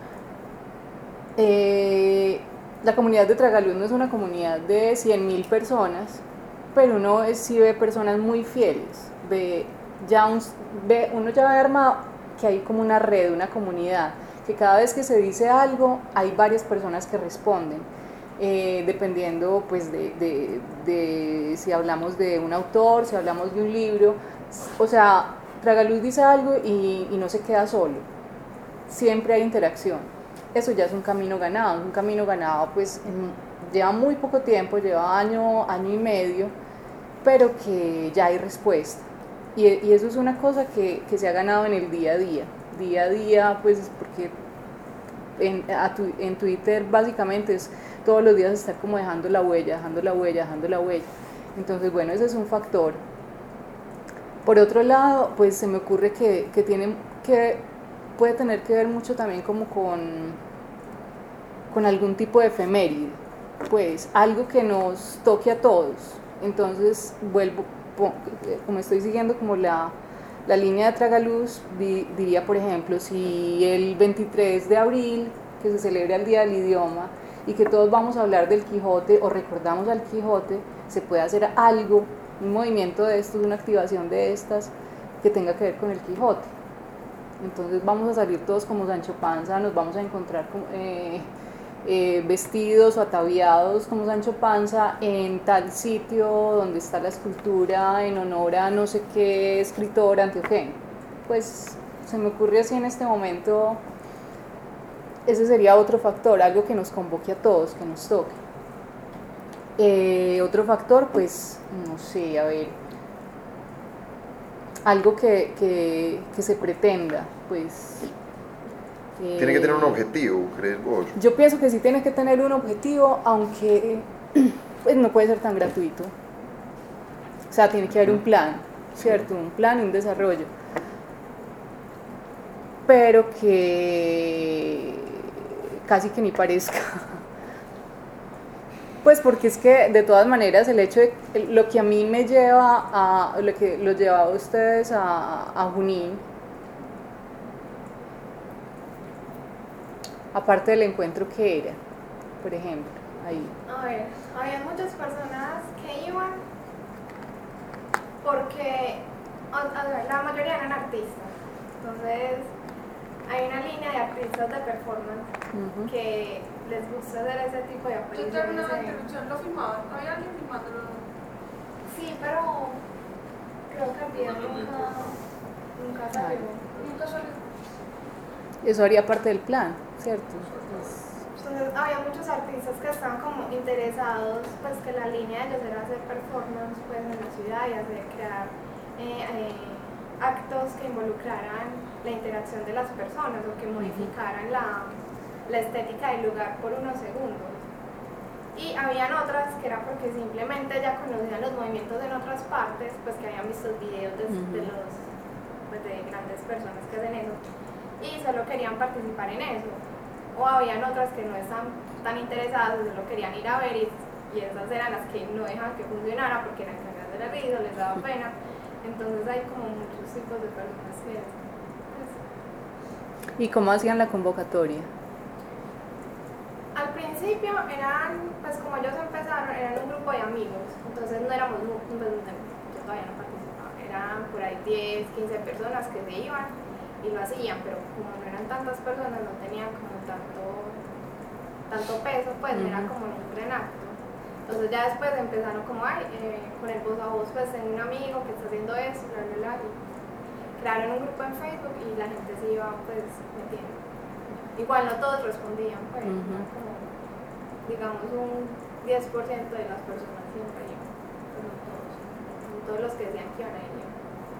Eh, la comunidad de Tragaluz no es una comunidad de cien mil personas, pero uno es, sí ve personas muy fieles, ve ya un, ve, uno ya ve armado que hay como una red, una comunidad, que cada vez que se dice algo hay varias personas que responden, eh, dependiendo pues de, de, de si hablamos de un autor, si hablamos de un libro, o sea, Tragaluz dice algo y, y no se queda solo, siempre hay interacción. Eso ya es un camino ganado, es un camino ganado pues en, lleva muy poco tiempo, lleva año, año y medio, pero que ya hay respuesta. Y, y eso es una cosa que, que se ha ganado en el día a día. Día a día, pues porque en, a tu, en Twitter básicamente es todos los días estar como dejando la huella, dejando la huella, dejando la huella. Entonces, bueno, ese es un factor. Por otro lado, pues se me ocurre que, que, tiene, que puede tener que ver mucho también como con, con algún tipo de efeméride, pues algo que nos toque a todos. Entonces, vuelvo, como estoy siguiendo como la, la línea de Tragaluz, di, diría por ejemplo, si el veintitrés de abril, que se celebra el Día del Idioma, y que todos vamos a hablar del Quijote o recordamos al Quijote, se puede hacer algo, un movimiento de estos, una activación de estas, que tenga que ver con el Quijote. Entonces vamos a salir todos como Sancho Panza, nos vamos a encontrar con, eh, eh, vestidos o ataviados como Sancho Panza en tal sitio donde está la escultura en honor a no sé qué escritor antioqueño. Pues se me ocurre así en este momento, ese sería otro factor, algo que nos convoque a todos, que nos toque. Eh, otro factor, pues, no sé, a ver, algo que, que, que se pretenda, pues... Eh, Tiene que tener un objetivo, ¿crees vos? Yo pienso que sí tiene que tener un objetivo, aunque pues no puede ser tan gratuito. O sea, tiene que haber un plan, ¿cierto? Un plan y un desarrollo. Pero que casi que ni parezca. Pues porque es que de todas maneras el hecho de lo que a mí me lleva a, lo que los lleva a ustedes a, a Junín, aparte del encuentro que era, por ejemplo, ahí. A ver, había muchas personas que iban porque o- a ver, la mayoría eran artistas, entonces hay una línea de artistas de performance Uh-huh. que les gusta hacer ese tipo de Yo tengo apariciones. una en- interrupción, lo filmaban, había alguien filmándolo. Sí, pero creo que el video nunca, nunca salió. Nunca salió. Eso haría parte del plan, ¿cierto? Pues, Entonces había muchos artistas que estaban como interesados, pues que la línea de ellos era hacer performance pues en la ciudad y hacer, crear eh, eh, actos que involucraran la interacción de las personas o que modificaran la, la estética del lugar por unos segundos. Y habían otras que era porque simplemente ya conocían los movimientos en otras partes, pues que habían visto videos de, Ujú. de los pues, de grandes personas que hacen eso y solo querían participar en eso. O habían otras que no están tan interesadas, solo querían ir a ver y, y esas eran las que no dejaban que funcionara porque eran cagadas de la risa, les daba pena. Entonces hay como muchos tipos de personas que... Pues, ¿y cómo hacían la convocatoria? al principio eran, pues como ellos empezaron, eran un grupo de amigos, entonces no éramos, mu- pues, yo todavía no participaba, eran por ahí diez, quince personas que se iban y lo hacían, pero como no eran tantas personas, no tenían como tanto, tanto peso, pues no era Ujú. como un gran acto. Entonces ya después empezaron como, ay, eh, con el voz a voz, pues tengo un amigo que está haciendo esto, bla, bla, bla, y crearon un grupo en Facebook y la gente se iba pues metiendo. Igual no todos respondían, pues, Ujú. era como, digamos, un diez por ciento de las personas siempre iban, pues no todos, no todos los que decían que iban a ir. iban.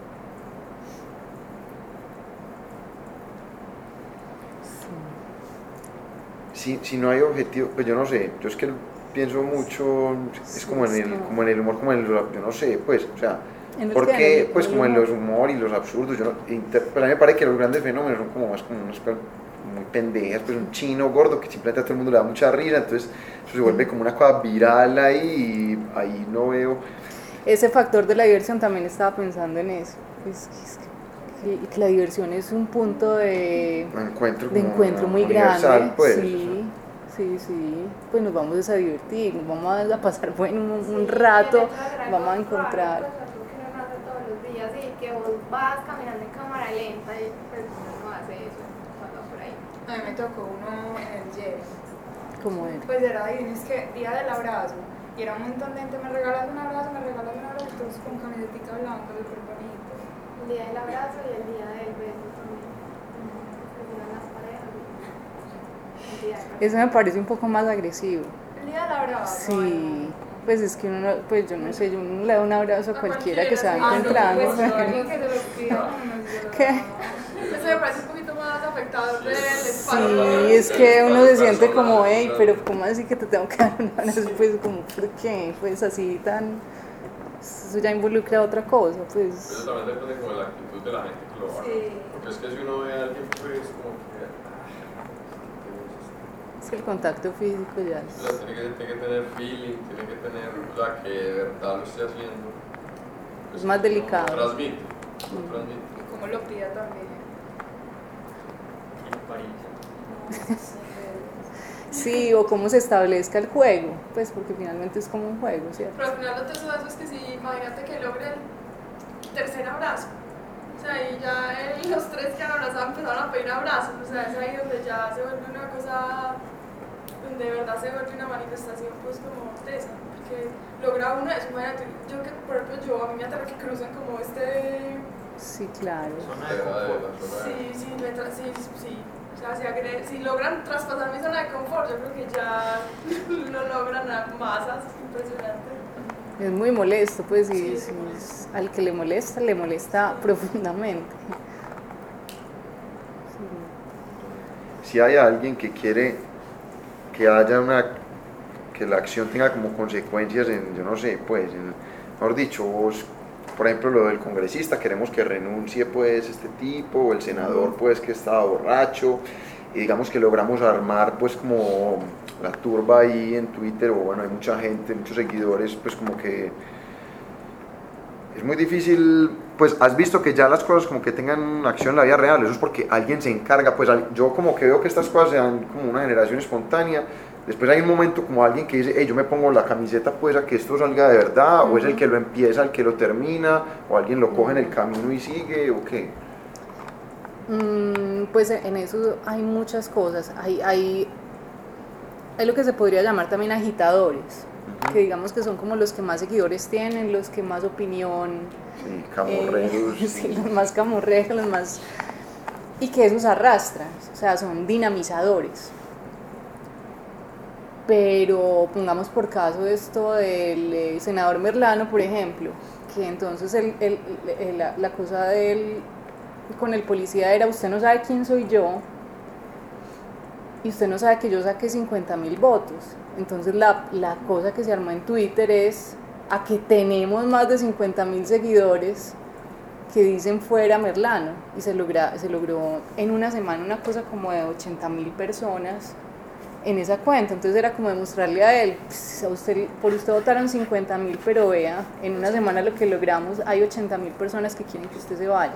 Si, si no hay objetivo, pues yo no sé, yo es que pienso mucho, es como en el, como en el humor, como en el, yo no sé, pues, o sea, ¿En el porque qué? ¿En el pues como en humor? los humor y los absurdos, yo no, inter- pero a mí me parece que los grandes fenómenos son como más como unas cosas muy pendejas, pues un chino gordo que simplemente a todo el mundo le da mucha risa, entonces eso se vuelve como una cosa viral ahí y ahí no veo. Ese factor de la diversión también estaba pensando en eso. Es que, es que- que- que la diversión es un punto de, Un encuentro, de como encuentro muy universal, grande. pues, sí, sí, sí. Pues nos vamos a divertir, nos vamos a pasar bueno un, un Sí, rato, y el hecho de hacer vamos a algo encontrar. raro, pues, algo que uno no hace todos los días y que vos vas caminando en cámara lenta y pues uno no hace eso cuando va por ahí. A mí me tocó uno en el J E R. Como él. Pues era divino, es que día del abrazo. Y era un montón de gente, me regalas un abrazo, me regalas un abrazo, todos con camisetica blanca, súper bonito. El día del abrazo y el día del beso también. Que se dan las parejas. El día del Eso me parece un poco más agresivo. El día del abrazo. Sí, pues es que uno, no- pues yo no sé, yo uno le da un abrazo a cualquiera que se va Ah, no, encontrando. Pues pero- alguien que se lo pida, uno se lo ¿Qué? da. Eso me parece un poquito más afectador del espacio. Sí, es que uno se siente como, hey, pero ¿cómo así que te tengo que dar un abrazo? Pues como, ¿por qué? Pues así tan... Eso ya involucra otra cosa, Eso pues... también depende como de la actitud de la gente que lo haga. Sí. Porque es que si uno ve a alguien, pues como que. Es que el contacto físico ya O sea, es... tiene que, tiene que tener feeling, tiene que tener. O sea, que de verdad lo esté haciendo. Pues, Es más no- delicado. No transmite. No Mm. transmite. Y cómo lo pida también. Sí, o cómo se establezca el juego, pues porque finalmente es como un juego, ¿cierto? Pero al final lo teso de eso es que si imagínate que logre el tercer abrazo, O sea, y ya eh, los tres que han abrazado empezaron a pedir abrazos. O sea, es ahí donde ya se vuelve una cosa, donde de verdad se vuelve una manifestación, pues, como de esa. Porque logra uno eso, imagínate, yo que, por ejemplo, yo, a mí me aterra que crucen como este... Sí, claro. Zona de confort. Sí, sí, me tra- sí, sí. O sea, si, agre- si logran traspasar mi zona de confort, yo creo que ya lo logran a masas, impresionante. Es muy molesto, pues, y Sí, si sí, es- al que le molesta, le molesta profundamente. Si hay alguien que quiere que haya una, que la acción tenga como consecuencias en, yo no sé, pues, en, mejor dicho, vos, por ejemplo, lo del congresista, queremos que renuncie, pues, este tipo, o el senador, pues, que estaba borracho, y digamos que logramos armar, pues, como la turba ahí en Twitter, o bueno, hay mucha gente, muchos seguidores, pues, como que es muy difícil, pues has visto que ya las cosas como que tengan acción en la vida real, eso es porque alguien se encarga, pues yo como que veo que estas cosas se dan como una generación espontánea, después hay un momento como alguien que dice, hey, yo me pongo la camiseta pues a que esto salga de verdad, uh-huh. o es el que lo empieza, el que lo termina, o alguien lo coge en el camino y sigue, o qué. Mm, pues en eso hay muchas cosas, hay, hay, hay lo que se podría llamar también agitadores, uh-huh. que digamos que son como los que más seguidores tienen, los que más opinión... Sí, camorreros. Eh, sí, los más camorreros, los más... Y que esos arrastran, o sea, son dinamizadores. Pero pongamos por caso esto del eh, senador Merlano, por ejemplo, que entonces el, el, el, la, la cosa de él con el policía era, usted no sabe quién soy yo, y usted no sabe que yo saqué cincuenta mil votos. Entonces la, la cosa que se armó en Twitter es a que tenemos más de cincuenta mil seguidores que dicen fuera Merlano, y se, logra, se logró en una semana una cosa como de ochenta mil personas en esa cuenta. Entonces era como demostrarle a él, pues, a usted, por usted votaron cincuenta mil, pero vea, en una semana lo que logramos, hay ochenta mil personas que quieren que usted se vaya.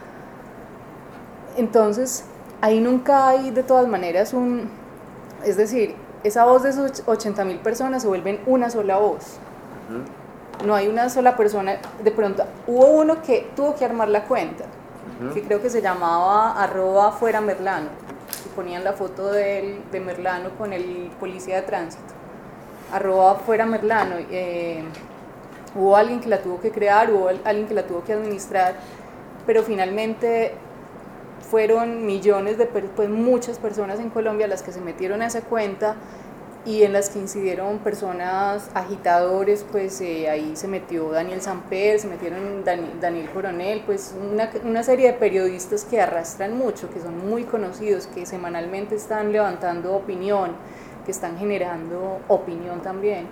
Entonces ahí nunca hay de todas maneras un, es decir, esa voz de esos ochenta mil personas se vuelve una sola voz. Uh-huh. No hay una sola persona, de pronto hubo uno que tuvo que armar la cuenta, uh-huh. que creo que se llamaba arroba fuera Merlano, y ponían la foto de, él, de Merlano con el policía de tránsito, arroba fuera Merlano. Eh, hubo alguien que la tuvo que crear, hubo alguien que la tuvo que administrar, pero finalmente fueron millones de, pues muchas personas en Colombia las que se metieron a esa cuenta, y en las que incidieron personas agitadores, pues eh, ahí se metió Daniel Samper, se metieron Daniel, Daniel Coronel, pues una, una serie de periodistas que arrastran mucho, que son muy conocidos, que semanalmente están levantando opinión, que están generando opinión también.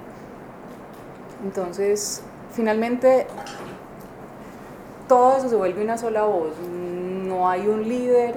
Entonces, finalmente, todo eso se vuelve una sola voz, no hay un líder.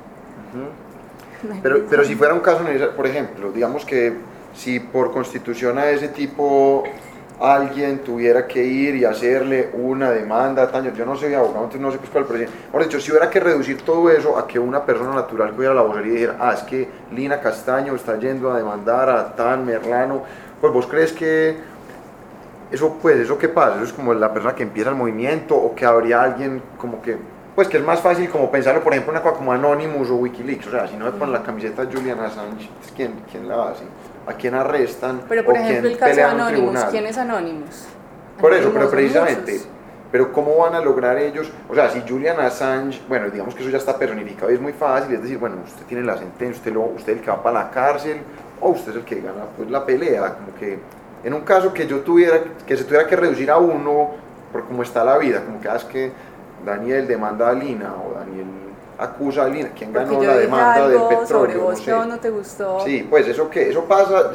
Uh-huh. no hay pero, líder. Pero si fuera un caso, por ejemplo, digamos que si por constitución a ese tipo alguien tuviera que ir y hacerle una demanda, yo no soy abogado, entonces no sé cuál, pero por dicho, si hubiera que reducir todo eso a que una persona natural cogiera la vocería y dijera, ah, es que Lina Castaño está yendo a demandar a Tan Merlano, pues vos crees que eso, pues, eso qué pasa, eso es como la persona que empieza el movimiento, o que habría alguien como que, pues que es más fácil como pensarlo, por ejemplo, una cosa como Anonymous o Wikileaks, o sea, si no me ponen la camiseta de Julian Assange, ¿quién, quién la hace? ¿A quién arrestan? Pero por o ejemplo quién el caso de pelea en un Anonymous, tribunal? ¿quién es Anonymous? Por eso, Anonymous pero precisamente, muchos. pero ¿cómo van a lograr ellos? O sea, si Julian Assange, bueno, digamos que eso ya está personificado y es muy fácil, es decir, bueno, usted tiene la sentencia, usted, lo, usted es el que va para la cárcel, o usted es el que gana pues la pelea, como que en un caso que yo tuviera, que se tuviera que reducir a uno, por cómo está la vida, como que ah, es que Daniel demanda a Lina, o Daniel acusa a Lina, ¿quién ganó la demanda del petróleo? Sobre vos, no que a vos no te gustó. Sí, pues eso qué, eso pasa.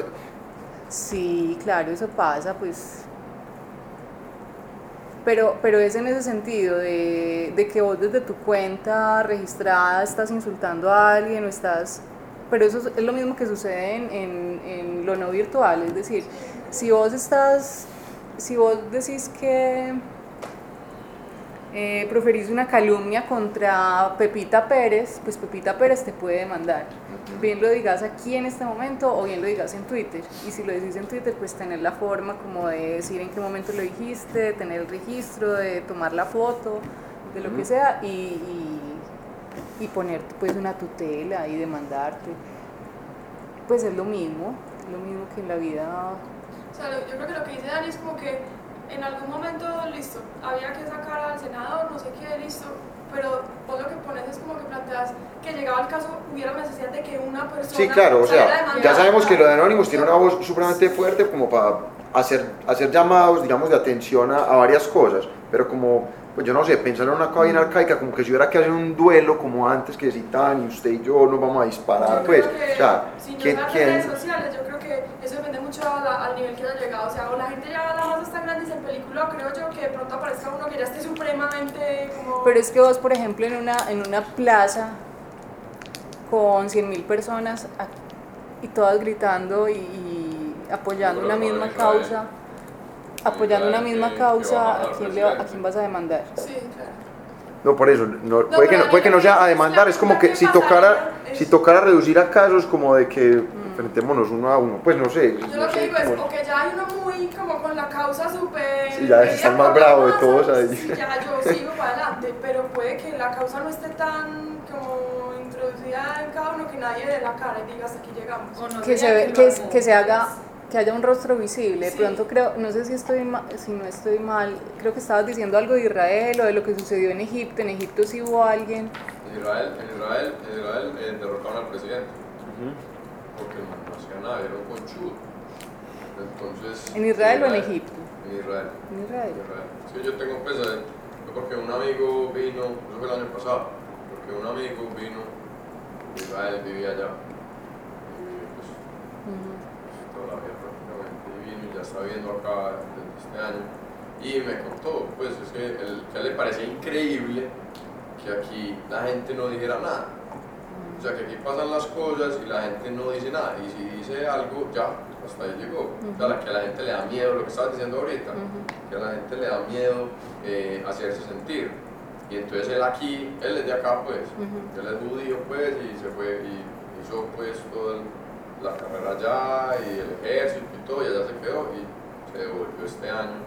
Sí, claro, eso pasa, pues. Pero, pero es en ese sentido, de, de que vos desde tu cuenta registrada estás insultando a alguien o estás... Pero eso es lo mismo que sucede en, en, en lo no virtual, es decir, si vos estás, si vos decís que eh, proferís una calumnia contra Pepita Pérez, pues Pepita Pérez te puede demandar. Bien lo digas aquí en este momento o bien lo digas en Twitter, y si lo decís en Twitter, pues tener la forma como de decir en qué momento lo dijiste, de tener el registro, de tomar la foto, de lo Ujú. que sea, y, y, y ponerte pues una tutela y demandarte. Pues es lo mismo, es lo mismo que en la vida. O sea, lo- yo creo que lo que dice Dani es como que en algún momento, listo, había que sacar al senador, no sé qué, listo, pero vos lo que pones es como que planteas que llegado el caso hubiera necesidad de que una persona Sí, claro, o saliera a sea, demandar. ya sabemos que lo de Anonymous tiene una voz supremamente fuerte como para hacer, hacer llamados, digamos, de atención a, a varias cosas, pero como, pues yo no sé, pensar en una cosa bien arcaica, como que si hubiera que hacer un duelo como antes, que si tan, y usted y yo nos vamos a disparar, Yo pues, creo que o sea, si no ¿quién, se quién? redes sociales, yo creo que eso depende mucho a la- al nivel que haya llegado. O sea, o la gente ya la masa está grande y se película, creo yo, que de pronto aparezca uno que ya esté supremamente como... Pero es que vos, por ejemplo, en una, en una plaza con cien mil personas a- y todas gritando y, y apoyando Pero una no, misma Israel- causa, apoyando una Israel misma que- que va a causa, matar ¿a al quién, le va- ¿a presidente. quién vas a demandar? Sí, claro. No, por eso, no, No, puede, que pero no, puede que no sea a es demandar, la- es como la que que si pasa, tocara, es- si tocara reducir a casos como de que enfrentémonos uno a uno, pues no sé. Yo no lo que sé, digo es, como- o que ya hay uno muy como con la causa súper... Sí, ya están más bravos de todos ahí. Sí, ya yo sigo para adelante, pero puede que la causa no esté tan como introducida en cada uno que nadie dé la cara y diga hasta aquí llegamos. O no Que se, sería ve- lo que, hago. que se haga, que haya un rostro visible. De Sí. pronto creo, no sé si estoy ma- si no estoy mal, creo que estabas diciendo algo de Israel o de lo que sucedió en Egipto. En Egipto sí hubo alguien. En Israel, en Israel, en Israel eh, derrocaron al presidente Ujú. porque no, no hacía nada, era un conchudo. Entonces, ¿En Israel o en Egipto? En Israel. En Israel. En Israel. Sí, yo tengo pues, eh, fue porque un amigo vino, eso fue el año pasado, porque un amigo vino de Israel, vivía allá, y pues Ujú. toda la vida prácticamente, y vino y ya está viviendo acá desde este año, y me contó, pues es que, el, que a él le parecía increíble que aquí la gente no dijera nada. O sea, que aquí pasan las cosas y la gente no dice nada. Y si dice algo, ya, hasta ahí llegó. O sea, la- que a la gente le da miedo, lo que estabas diciendo ahorita, Ujú. que a la gente le da miedo eh, hacerse sentir. Y entonces él aquí, él es de acá, pues. Ujú. Él es judío, pues, y se fue y hizo, pues, toda la carrera allá y el ejército y todo, y allá se quedó y se devolvió este año.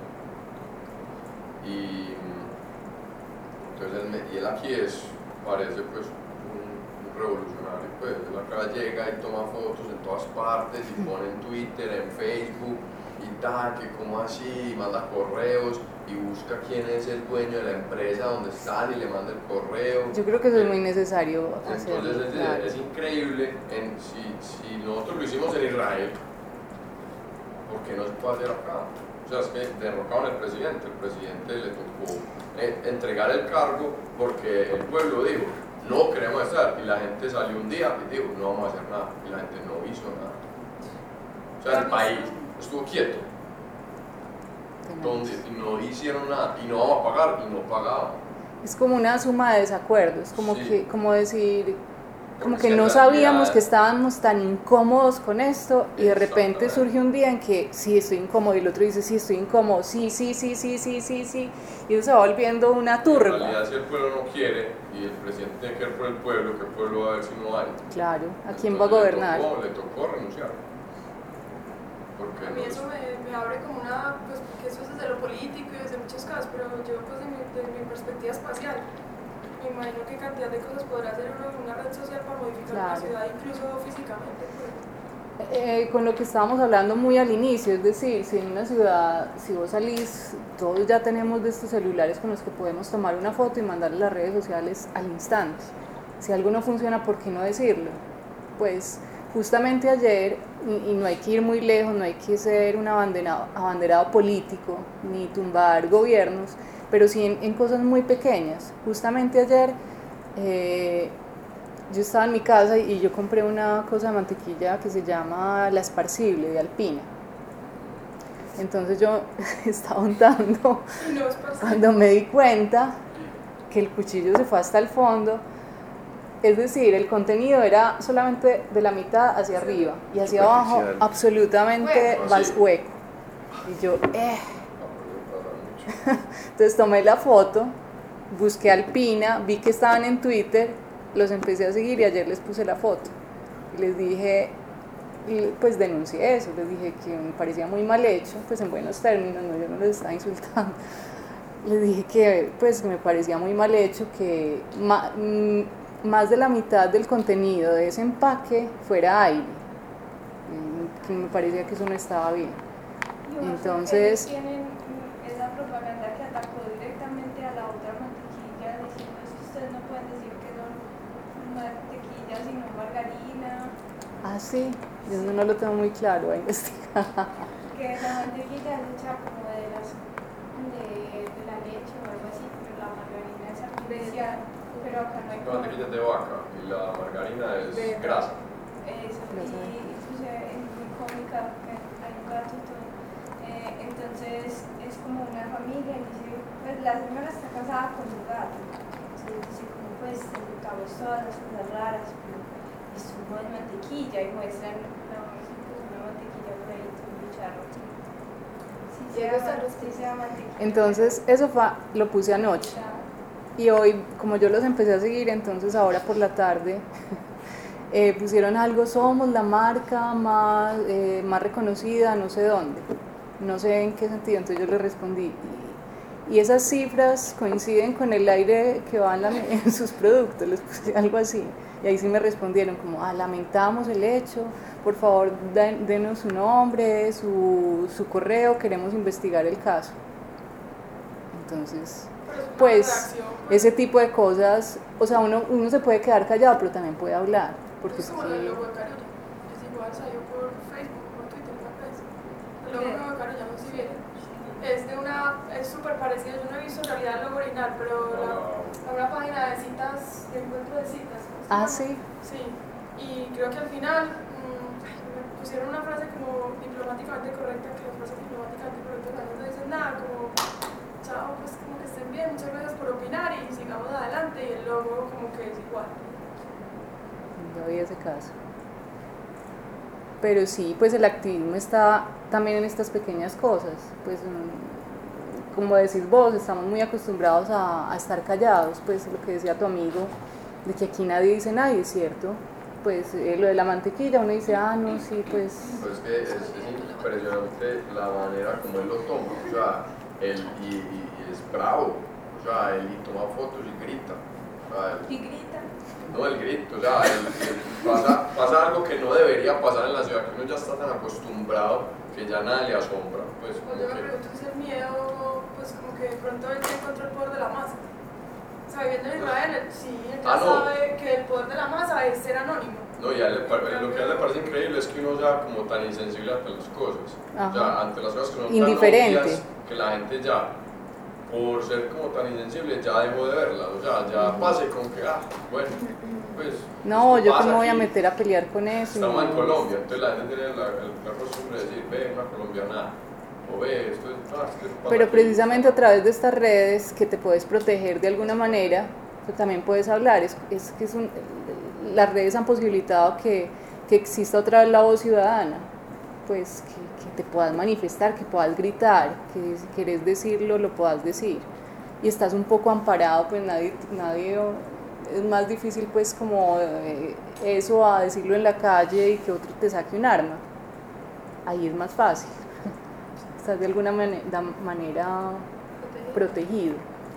Y mm, entonces él, me- y él aquí es, parece pues un, un revolucionario, pues él acá llega y toma fotos en todas partes y pone en Twitter, en Facebook y tal, que como así, y manda correos y busca quién es el dueño de la empresa donde están y le manda el correo. Yo creo que eso es muy necesario hacerlo. Entonces es, claro. es increíble, en, si, si nosotros lo hicimos en Israel, ¿por qué no se puede hacer acá? O sea, es que derrocaron al presidente, el presidente le tocó eh, entregar el cargo porque el pueblo dijo, no queremos estar, y la gente salió un día y dijo, no vamos a hacer nada, y la gente no hizo nada. O sea, el país estuvo quieto, donde no hicieron nada, y no vamos a pagar, y no pagaban. Es como una suma de desacuerdos, como Sí. que, como decir, como Porque que si no en sabíamos realidad- que estábamos tan incómodos con esto y de repente Exactamente. surge un día en que sí estoy incómodo y el otro dice sí estoy incómodo, sí, sí, sí, sí, sí, sí, sí, y eso se va volviendo una En turba. realidad, si el pueblo no quiere, y el presidente tiene que ver por el pueblo, que el pueblo va a ver si no hay. Claro, ¿a quién va a Entonces, gobernar? Le tocó, le tocó renunciar. Porque A mí eso me, me abre como una, pues porque eso es desde lo político y desde muchas cosas, pero yo pues de mi, de mi perspectiva espacial, me imagino qué cantidad de cosas podrá hacer uno en una red social para modificar una Claro. ciudad, incluso físicamente. Pues. Eh, con lo que estábamos hablando muy al inicio, es decir, si en una ciudad, si vos salís, todos ya tenemos de estos celulares con los que podemos tomar una foto y mandarle a las redes sociales al instante. Si algo no funciona, ¿por qué no decirlo? Pues justamente ayer, y, y no hay que ir muy lejos, no hay que ser un abanderado, abanderado político, ni tumbar gobiernos, pero sí en, en cosas muy pequeñas. Justamente ayer eh, yo estaba en mi casa y yo compré una cosa de mantequilla que se llama la esparcible de Alpina. Entonces yo estaba untando No es para cuando me di cuenta que el cuchillo se fue hasta el fondo. Es decir, el contenido era solamente de la mitad hacia arriba y hacia abajo Superficial. absolutamente Hueco. vas Sí. hueco. Y yo, eh. no, pasa mucho. Entonces tomé la foto, busqué Alpina, vi que estaban en Twitter, los empecé a seguir y ayer les puse la foto. Y les dije, y pues denuncié eso, les dije que me parecía muy mal hecho, pues en buenos términos, no, yo no les estaba insultando. les dije que pues me parecía muy mal hecho que ma, m, más de la mitad del contenido de ese empaque fuera aire, que me parecía que eso no estaba bien. Entonces, ellos tienen esa propaganda que atacó directamente a la otra mantequilla diciendo es que ustedes no pueden decir que son mantequilla sino margarina. Ah, sí, yo no, no lo tengo muy claro, voy a investigar. Que la mantequilla es hecha como de, las, de, de la leche o algo así, pero la margarina es artificial, pero acá no hay La mantequilla es de vaca y la margarina es De- grasa. Eso, Grasa. y incluso es muy cómica, que hay un gato y todo. Eh, entonces es como una familia y dice, pues la señora está casada con un gato. Entonces dice, como pues intentamos todas las cosas raras, pero esto no es mantequilla y muestran no, es pues, una mantequilla por ahí, un bicharro. Si Y sea, ellos están man- si sea mantequilla. Entonces, eso fue, lo puse anoche. Y hoy, como yo los empecé a seguir, entonces ahora por la tarde eh, pusieron algo, somos la marca más, eh, más reconocida, no sé dónde, no sé en qué sentido, entonces yo les respondí. Y, y esas cifras coinciden con el aire que va en, la, en sus productos, les puse algo así. Y ahí sí me respondieron como, ah, lamentamos el hecho, por favor den, denos su nombre, su, su correo, queremos investigar el caso. Entonces, Pero es una pues reacción, pues, ese tipo de cosas, o sea, uno, uno se puede quedar callado, pero también puede hablar, porque es es como el que, logo de Carulla. Es igual, salió por Facebook, por Twitter, una vez. El logo nuevo de Carulla, no sé si vieron. Es de una, es súper parecido, yo no he visto en realidad el logo original, pero la, la- una página de citas, de encuentro de citas. ¿cómo se ah, llama? sí, Sí, y creo que al final mmm, me pusieron una frase como diplomáticamente correcta, que las frases diplomáticamente correctas a veces no dicen nada, como chao, pues como que estén bien, muchas gracias por opinar y sigamos adelante, y el logo como que es igual. no vi ese caso. Pero sí, pues el activismo está también en estas pequeñas cosas, pues mm, como decís vos, estamos muy acostumbrados a, a estar callados, pues lo que decía tu amigo, de que aquí nadie dice nadie, ¿cierto? Pues eh, lo de la mantequilla, uno dice, ah, no, sí, pues... Pues es que es, es impresionante la manera como él lo toma, o sea, él y, y- y es bravo, o sea, él y toma fotos y grita, o sea, él- Y grita. no el grito, o sea, él- él pasa, pasa algo que no debería pasar en la ciudad, que uno ya está tan acostumbrado que ya nada le asombra, pues Pues como yo me que... pregunto si el miedo, pues como que de pronto él ya encontró el poder de la masa. O sea, viviendo en Israel, él- sí, él ya Ah, no. sabe que el poder de la masa es ser anónimo. No, y a él le par- lo que a él le parece increíble es que uno sea como tan insensible ante las cosas, Ajá. o sea, ante las cosas que son tan Indiferente. obvias que la gente ya, por ser como tan insensible, ya dejó de verlas, o sea, ya pase con que, ah, bueno, pues... No, esto yo que pasa me voy a aquí. meter a pelear con eso. Estamos en no. Colombia, entonces la gente tiene la, la costumbre de decir, ve, una colombiana, o ve, esto es... Ah, esto pasa Pero aquí. precisamente a través de estas redes que te puedes proteger de alguna manera, tú también puedes hablar. Es, es que es un, las redes han posibilitado que, que exista otra vez la voz ciudadana, pues que, que te puedas manifestar, que puedas gritar, que si quieres decirlo lo puedas decir. Y estás un poco amparado, pues nadie, nadie es más difícil pues como eh, eso a decirlo en la calle y que otro te saque un arma. Ahí es más fácil. Estás de alguna mane- da- manera protegido.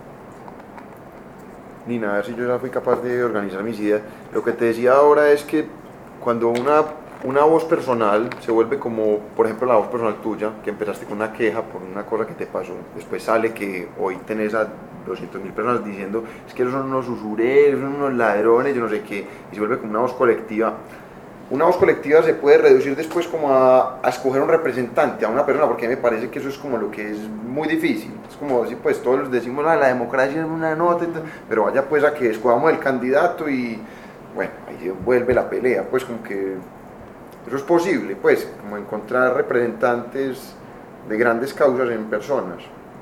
Ni nada, si yo ya fui capaz de organizar mis ideas. Lo que te decía ahora es que cuando una, una voz personal se vuelve como, por ejemplo, la voz personal tuya, que empezaste con una queja por una cosa que te pasó, después sale que hoy tenés a doscientas mil personas diciendo, es que esos son unos usureros, son unos ladrones, yo no sé qué, y se vuelve como una voz colectiva. Una voz colectiva se puede reducir después como a, a escoger un representante, a una persona, porque me parece que eso es como lo que es muy difícil. Es como si pues todos decimos, ah, la democracia es una nota, pero vaya pues a que escogamos el candidato y bueno, ahí se vuelve la pelea, pues como que eso es posible, pues como encontrar representantes de grandes causas en personas.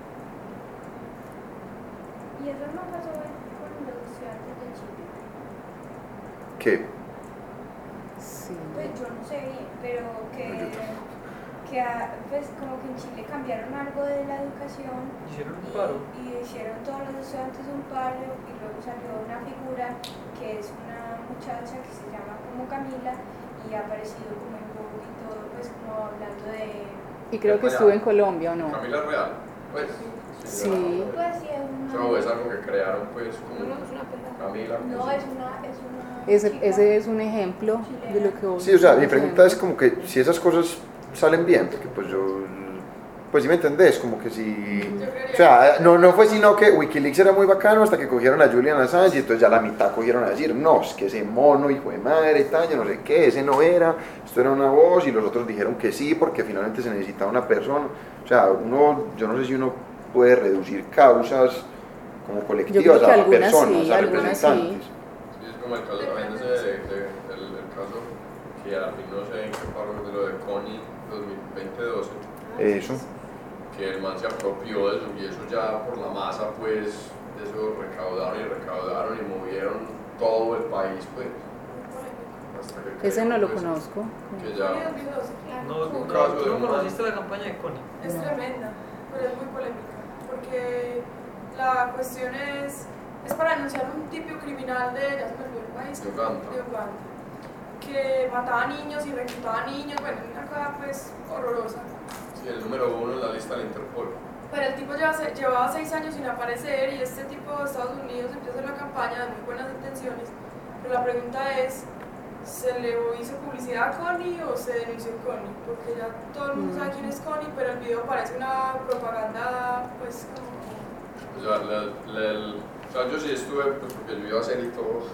Y eso no pasó con los estudiantes de Chile. ¿Qué? Sí. Pues yo no sé bien, pero que, que ah, pues como que en Chile cambiaron algo de la educación Hicieron un y, paro. y hicieron todos los estudiantes un paro y luego salió una figura que es una muchacha que se llama como Camila y ha aparecido como en Vogue y todo, pues como hablando de... Y creo que estuvo en Colombia, ¿o no? Camila Real. Pues, Sí. no, Pues sí, es no, una... es algo que crearon, pues, como No, no, es una pena. Camila. No, es una... Es una Ese, chica ese es un ejemplo de lo que vos Sí, o sea, mi estás pregunta es haciendo. como que si esas cosas salen bien, porque pues yo, pues sí me entendés, como que si, o sea, no, no fue sino que Wikileaks era muy bacano hasta que cogieron a Julian Assange y entonces ya la mitad cogieron a decir, no, es que ese mono, hijo de madre, tal, yo no sé qué, ese no era, esto era una voz, y los otros dijeron que sí, porque finalmente se necesitaba una persona, o sea, uno, yo no sé si uno puede reducir causas como Yo colectivas creo que a algunas personas, sí, a algunas sí. representantes. Sí, es como el caso también ese de, de, el, el caso que a mí no sé en qué paro de lo de Connie dos mil veinte doce, Eso. que el man se apropió de eso y eso ya por la masa pues de eso recaudaron y recaudaron y movieron todo el país pues hasta que Ese creo, no lo pues, conozco. que ya No, Un no, caso ¿tú de no una- conociste la campaña de Connie? Es tremenda, pero es muy polémica, porque la cuestión es, es para denunciar un tipo criminal de, ya se me olvidó el país, De Uganda. de Uganda, que mataba niños y reclutaba niños, bueno, una cosa pues horrorosa. sí, el número uno en la lista del Interpol. Pero el tipo lleva, se- llevaba seis años sin aparecer y este tipo de Estados Unidos empieza a hacer la campaña de muy buenas intenciones, pero la pregunta es, ¿se le hizo publicidad a Connie o se denunció Connie? Porque ya todo el mundo sabe quién es Connie, pero el video parece una propaganda, pues como... O sea, la- la- el- o sea, yo sí estuve, pues porque yo iba a hacer y todo,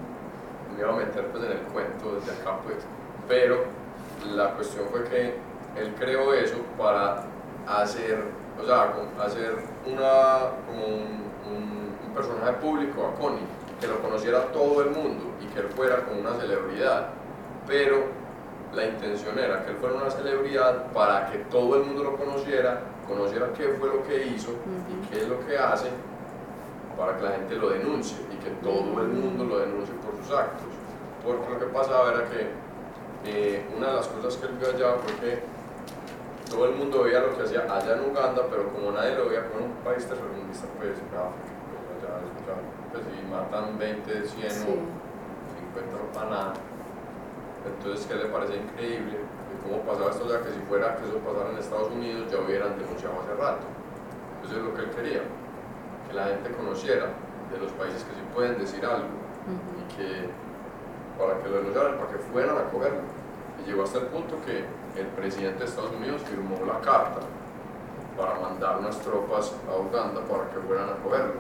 me iba a meter pues en el cuento desde acá pues, pero la cuestión fue que él creó eso para hacer, o sea, como hacer una, como un, un- un personaje público a Connie, que lo conociera todo el mundo y que él fuera como una celebridad, pero la intención era que él fuera una celebridad para que todo el mundo lo conociera, conociera qué fue lo que hizo y qué es lo que hace, para que la gente lo denuncie y que todo el mundo lo denuncie por sus actos. Porque lo que pasaba era que eh, una de las cosas que él vio allá fue que todo el mundo veía lo que hacía allá en Uganda, pero como nadie lo veía como un país tercermundista, pues en África, pues allá, allá, pues si matan veinte, cien Sí. o cincuenta no para nada. Entonces, ¿qué le parece increíble? Que cómo pasaba esto, ya que si fuera que eso pasara en Estados Unidos ya hubieran denunciado hace rato. Eso es lo que él quería, que la gente conociera de los países que sí pueden decir algo y que para que lo denunciaran, para que fueran a cogerlo. Y llegó hasta el punto que el presidente de Estados Unidos firmó la carta para mandar unas tropas a Uganda para que fueran a cogerlo.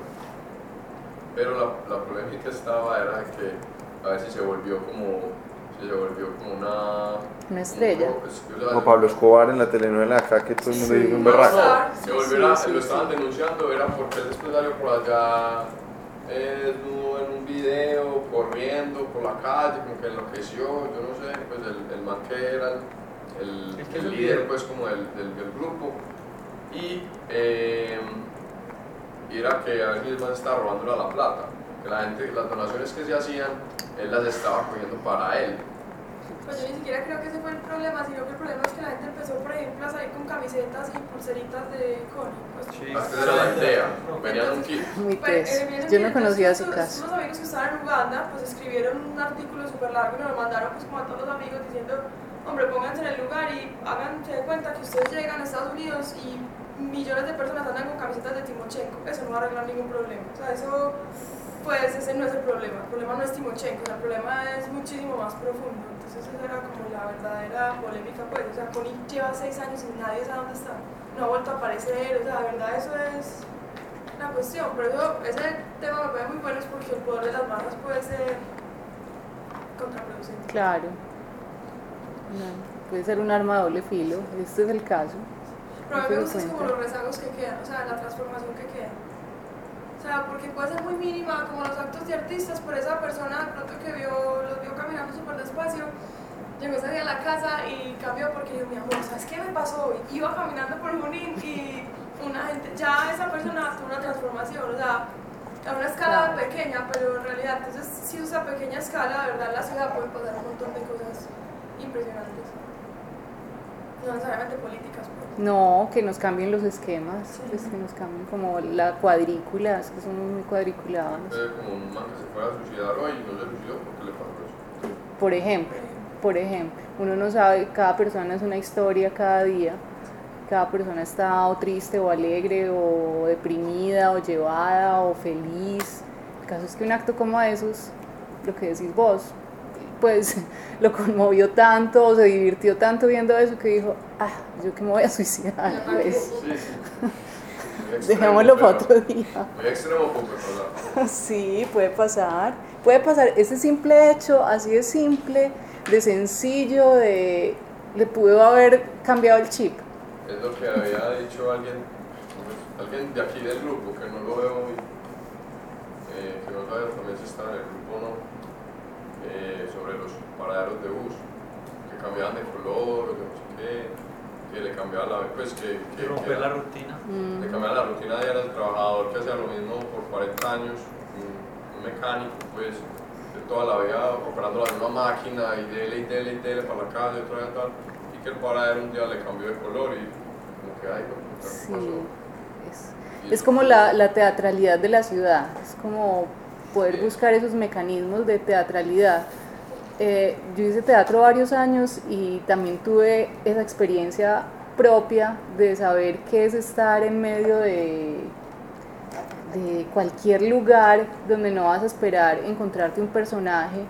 Pero la, la polémica estaba era que a ver si se volvió como, si se volvió como una... Una estrella. un- pues, o sea, Como Pablo Escobar en la telenovela acá, que todo el mundo Sí. dice un berraco. no, se volviera, Sí, sí, lo estaban sí. denunciando, era porque él después salió por allá eh, desnudo en un video, corriendo por la calle, como que enloqueció, yo no sé, pues el, el man que era el, el, El que el es el líder líder. pues como del, del, del grupo, y, eh, y era que a ver si el man estaba robándole la plata, que la gente, las donaciones que se hacían, él las estaba cogiendo para él. Pues yo ni siquiera creo que ese fue el problema, sino que el problema es que la gente empezó, por ejemplo, a salir con camisetas y pulseritas de Connie. Pues, Sí. Esa era la idea, venían un kit. Muy Pues, teso. eh, vienen Yo no bien, conocía entonces, su estos- caso. Unos amigos que estaban en Uganda, pues escribieron un artículo súper largo y nos lo mandaron pues como a todos los amigos diciendo, hombre, pónganse en el lugar y háganse de cuenta que ustedes llegan a Estados Unidos y millones de personas andan con camisetas de Timochenko, eso no va a arreglar ningún problema. O sea, eso, pues ese no es el problema, el problema no es Timochenko, o sea, el problema es muchísimo más profundo. Entonces esa era como la verdadera polémica, pues, o sea, Connie lleva seis años y nadie sabe dónde está, no ha vuelto a aparecer, o sea, de verdad eso es la cuestión. Por eso ese tema me parece muy bueno, es porque el poder de las masas puede ser contraproducente. Claro. No, puede ser un arma de doble filo. Este es el caso. Pero a mí Me me doy gusta es como cuenta. los rezagos que quedan, o sea, la transformación que queda. O sea, porque puede ser muy mínima, como los actos de artistas, por esa persona de pronto que vio, los vio caminando súper despacio, llegó ese día a la casa y cambió porque dijo, mi amor, ¿sabes qué me pasó hoy? Iba caminando por Junín y una gente, ya esa persona tuvo una transformación, o sea, a una escala Claro. pequeña, pero en realidad, entonces, si es esa pequeña escala, de verdad, en la ciudad pueden pasar un montón de cosas impresionantes. No necesariamente políticas, pues. No, que nos cambien los esquemas, Sí. pues que nos cambien como la cuadrícula, es que son muy cuadriculados. Entonces, como un man que se fuera a suicidar hoy y no se suicidó, ¿por qué le pasó eso? Por ejemplo, por ejemplo, uno no sabe, cada persona es una historia cada día cada persona está o triste o alegre o deprimida o llevada o feliz. El caso es que un acto como esos, lo que decís vos, pues lo conmovió tanto o se divirtió tanto viendo eso que dijo, ah, yo que me voy a suicidar, pues. Sí, sí. Dejémoslo para otro día. Muy extremo, poco, Sí, puede pasar, puede pasar. Ese simple hecho, así de simple, de sencillo, de le pudo haber cambiado el chip. Es lo que había dicho alguien, pues, alguien de aquí del grupo, que no lo veo muy, eh, que no sabe también si está en el grupo o no, eh, sobre los paraderos de bus, que cambiaban de color o de no sé qué, que le cambiaban la, pues que, que, romper que la rutina. Mm. Le cambiaban la rutina diaria del trabajador que hacía lo mismo por cuarenta años, un, un mecánico, pues, de toda la vida operando la misma máquina y dele y dele y dele para la calle, otra vez tal, y que el paradero un día le cambió de color y como que, ay, no, ¿qué Sí, pasó? es, es como la, la teatralidad de la ciudad, es como poder Sí. buscar esos mecanismos de teatralidad. Eh, yo hice teatro varios años y también tuve esa experiencia propia de saber qué es estar en medio de, de cualquier lugar donde no vas a esperar encontrarte un personaje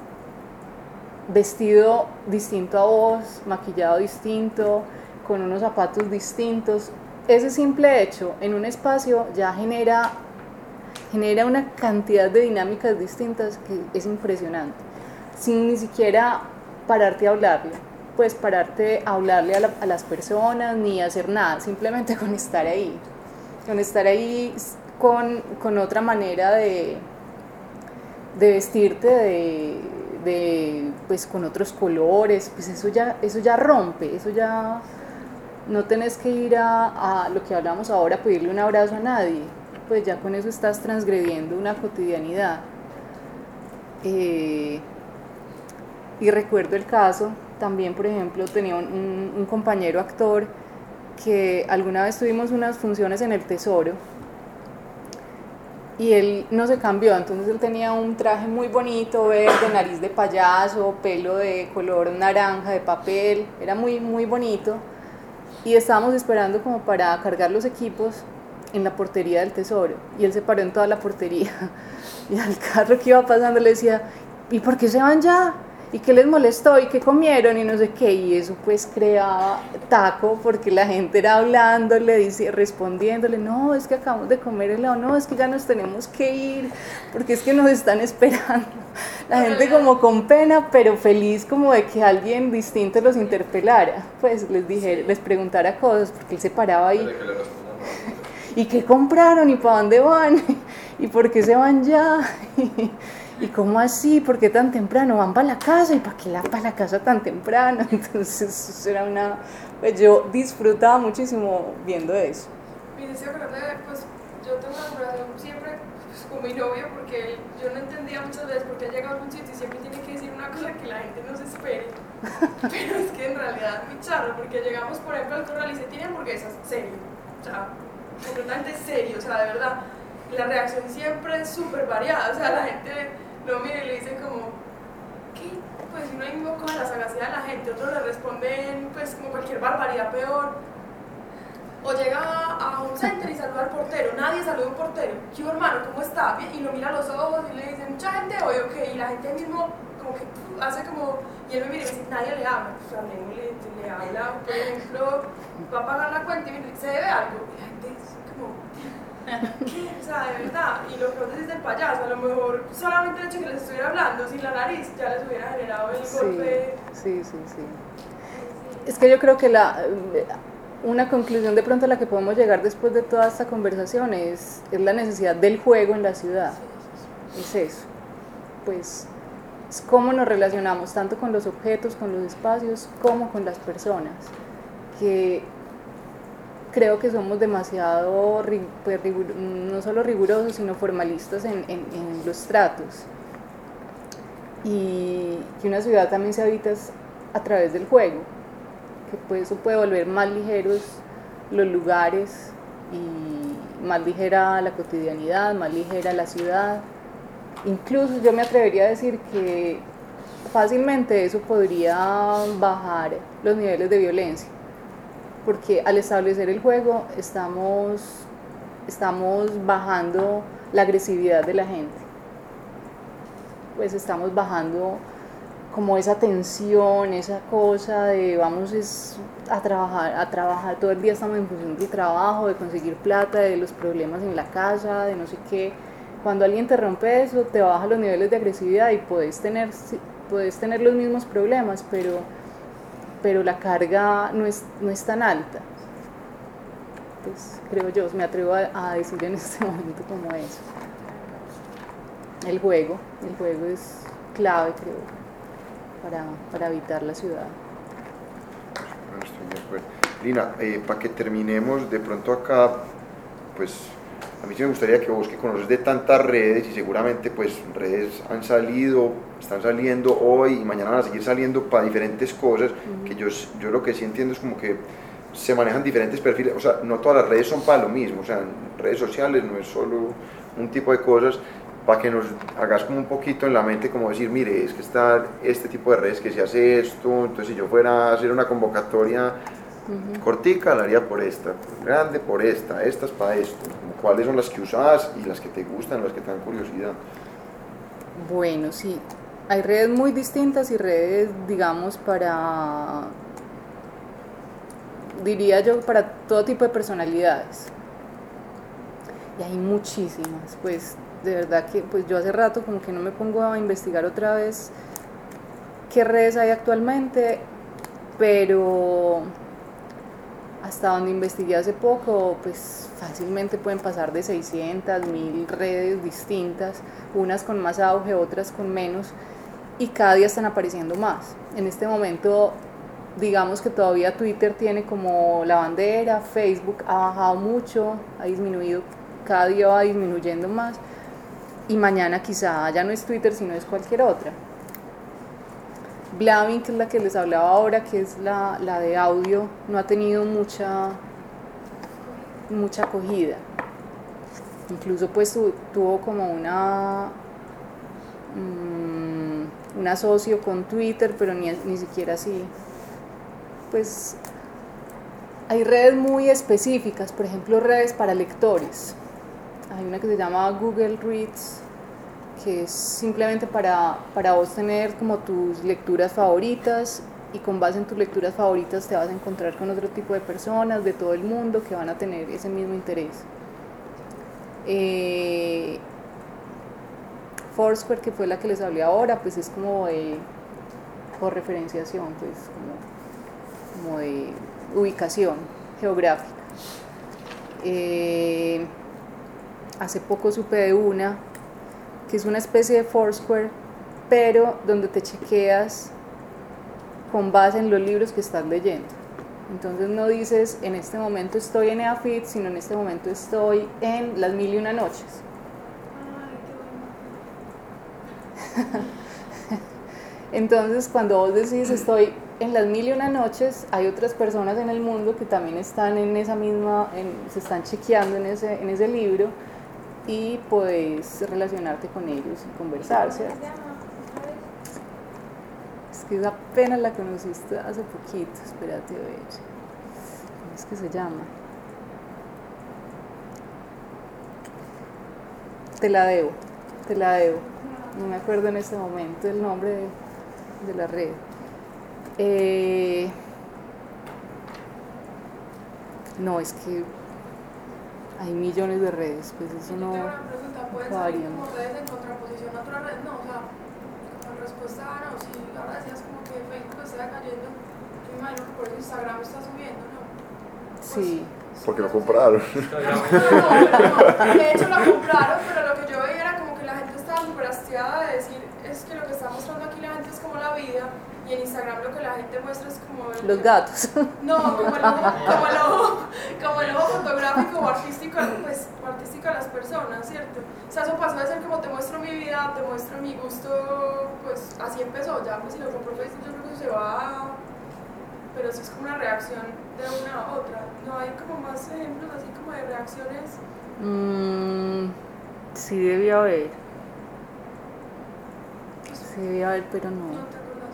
vestido distinto a vos, maquillado distinto, con unos zapatos distintos. Ese simple hecho en un espacio ya genera, genera una cantidad de dinámicas distintas que es impresionante, sin ni siquiera pararte a hablarle, pues pararte a hablarle a, la, a las personas ni hacer nada, simplemente con estar ahí, con estar ahí con, con otra manera de, de vestirte, de, de, pues con otros colores, pues eso ya, eso ya rompe, eso ya no tenés que ir a, a lo que hablamos ahora, pedirle un abrazo a nadie, pues ya con eso estás transgrediendo una cotidianidad. Eh, y recuerdo el caso, también por ejemplo tenía un, un, un compañero actor que alguna vez tuvimos unas funciones en el Tesoro y él no se cambió, entonces él tenía un traje muy bonito, verde, nariz de payaso, pelo de color naranja, de papel, era muy, muy bonito, y estábamos esperando como para cargar los equipos en la portería del Tesoro, y él se paró en toda la portería, y al carro que iba pasando le decía, ¿y por qué se van ya? ¿Y qué les molestó? ¿Y qué comieron? Y no sé qué, y eso pues creaba taco, porque la gente era hablándole, dice, respondiéndole, no, es que acabamos de comer helado, no, es que ya nos tenemos que ir, porque es que nos están esperando. La gente como con pena, pero feliz como de que alguien distinto los interpelara, pues les dijera, les preguntara cosas, porque él se paraba ahí. ¿Y qué compraron? ¿Y para dónde van? ¿Y por qué se van ya? ¿Y cómo así? ¿Por qué tan temprano? ¿Van para la casa? ¿Y para qué la, para la casa tan temprano? Entonces, eso era una... Pues yo disfrutaba muchísimo viendo eso. Me hice acordar de, pues, yo tengo una relación siempre pues, con mi novio, porque yo no entendía muchas veces por qué él llega a algún sitio y siempre tiene que decir una cosa que la gente no se espere. Pero es que en realidad es muy charro, porque llegamos, por ejemplo, al corral y se tiene hamburguesas, serio. O sea, completamente serio, o sea, de verdad. Y la reacción siempre es súper variada, o sea, la gente lo mira y le dice como, ¿qué? Pues uno ahí mismo coge la sagacidad de la gente, otros le responden pues como cualquier barbaridad peor. O llega a un center y saluda al portero, nadie saluda a un portero, ¿qué hermano, cómo está? Y lo mira a los ojos y le dice, mucha gente hoy, ok, y la gente mismo como que hace como, y él me mira y me dice, nadie le habla, pues hablemosle, le habla, por ejemplo, va a pagar la cuenta y me dice, ¿se debe algo? Y la gente es como... ¿Qué? O sea, de verdad, y lo que vos decís del payaso, a lo mejor solamente el hecho que les estuviera hablando sin la nariz ya les hubiera generado el Sí, golpe. sí, sí, sí. Es que yo creo que la, una conclusión de pronto a la que podemos llegar después de toda esta conversación es, es la necesidad del juego en la ciudad. Es eso. Pues es cómo nos relacionamos tanto con los objetos, con los espacios, como con las personas. Que creo que somos demasiado, pues, rigur, no solo rigurosos, sino formalistas en, en, en los tratos. Y que una ciudad también se habita a través del juego, que pues eso puede volver más ligeros los lugares y más ligera la cotidianidad, más ligera la ciudad. Incluso yo me atrevería a decir que fácilmente eso podría bajar los niveles de violencia. porque al establecer el juego estamos, estamos bajando la agresividad de la gente, pues estamos bajando como esa tensión, esa cosa de vamos es a trabajar, a trabajar, todo el día estamos en función del trabajo, de conseguir plata, de los problemas en la casa, de no sé qué. Cuando alguien te rompe eso, te baja los niveles de agresividad y puedes tener, puedes tener los mismos problemas, pero, pero la carga no es, no es tan alta. Pues creo yo, me atrevo a, a decir en este momento como eso. El juego, el juego es clave, creo, para, para habitar la ciudad. Bueno, estoy de acuerdo. Lina, eh, para que terminemos de pronto acá, pues a mí sí me gustaría que vos, que conoces de tantas redes, y seguramente pues redes han salido, están saliendo hoy y mañana van a seguir saliendo para diferentes cosas, uh-huh. que yo, yo lo que sí entiendo es como que se manejan diferentes perfiles, o sea, no todas las redes son para lo mismo, o sea, en redes sociales no es solo un tipo de cosas, para que nos hagas como un poquito en la mente, como decir, mire, es que está este tipo de redes que se hace esto, entonces si yo fuera a hacer una convocatoria uh-huh. cortica, la haría por esta, grande por esta, estas para esto, como cuáles son las que usas y las que te gustan, las que te dan curiosidad. Bueno, sí, hay redes muy distintas y redes, digamos, para, diría yo, para todo tipo de personalidades, y hay muchísimas, pues de verdad que pues yo hace rato como que no me pongo a investigar otra vez qué redes hay actualmente, pero hasta donde investigué hace poco, pues fácilmente pueden pasar de seiscientas, mil redes distintas, unas con más auge, otras con menos, y cada día están apareciendo más. En este momento, digamos que todavía Twitter tiene como la bandera, Facebook ha bajado mucho, ha disminuido, cada día va disminuyendo más, y mañana quizá ya no es Twitter, sino es cualquier otra. Blavin, que es la que les hablaba ahora, que es la, la de audio, no ha tenido mucha, mucha acogida. Incluso pues tu, tuvo como una, mmm, un asocio con Twitter, pero ni, ni siquiera así. Pues hay redes muy específicas, por ejemplo redes para lectores. Hay una que se llama Google Reads, que es simplemente para, para vos tener como tus lecturas favoritas, y con base en tus lecturas favoritas te vas a encontrar con otro tipo de personas de todo el mundo que van a tener ese mismo interés. Eh, Foursquare, que fue la que les hablé ahora, pues es como de, por referenciación, pues como, como de ubicación geográfica. Eh, hace poco supe de una que es una especie de Foursquare, pero donde te chequeas con base en los libros que estás leyendo. Entonces no dices en este momento estoy en EAFIT, sino en este momento estoy en Las Mil y Una Noches. Entonces cuando vos decís estoy en Las Mil y Una Noches, hay otras personas en el mundo que también están en esa misma, en, se están chequeando en ese, en ese libro, y puedes relacionarte con ellos y conversar, ¿cierto? Es que apenas la conociste hace poquito, espérate a ver, ¿cómo es que se llama? Te la debo, te la debo, no me acuerdo en este momento el nombre de, de la red. Eh, no, es que hay millones de redes, pues eso no varía. ¿Pueden como redes en contraposición a otra red? No, o sea, en respuesta a no, si ahora decías como que Facebook está cayendo, yo imagino que por eso Instagram está subiendo, ¿no? Pues, sí. Porque lo compraron. No, no, pero no, de hecho lo compraron, pero lo que yo veía era como que la gente estaba súper hastiada de decir, es que lo que está mostrando aquí la gente es como la vida, y en Instagram lo que la gente muestra es como... El, los gatos. No, como el ojo, como el ojo, como el ojo fotográfico o artístico, pues, o artístico a las personas, ¿cierto? O sea, eso pasó de ser como te muestro mi vida, te muestro mi gusto, pues así empezó, ya pues si lo compró Facebook yo creo que eso se va, pero eso es como una reacción de una a otra. ¿No hay como más ejemplos así como de reacciones? Mm, sí debía haber. Sí debía haber, pero no. ¿No te acuerdas?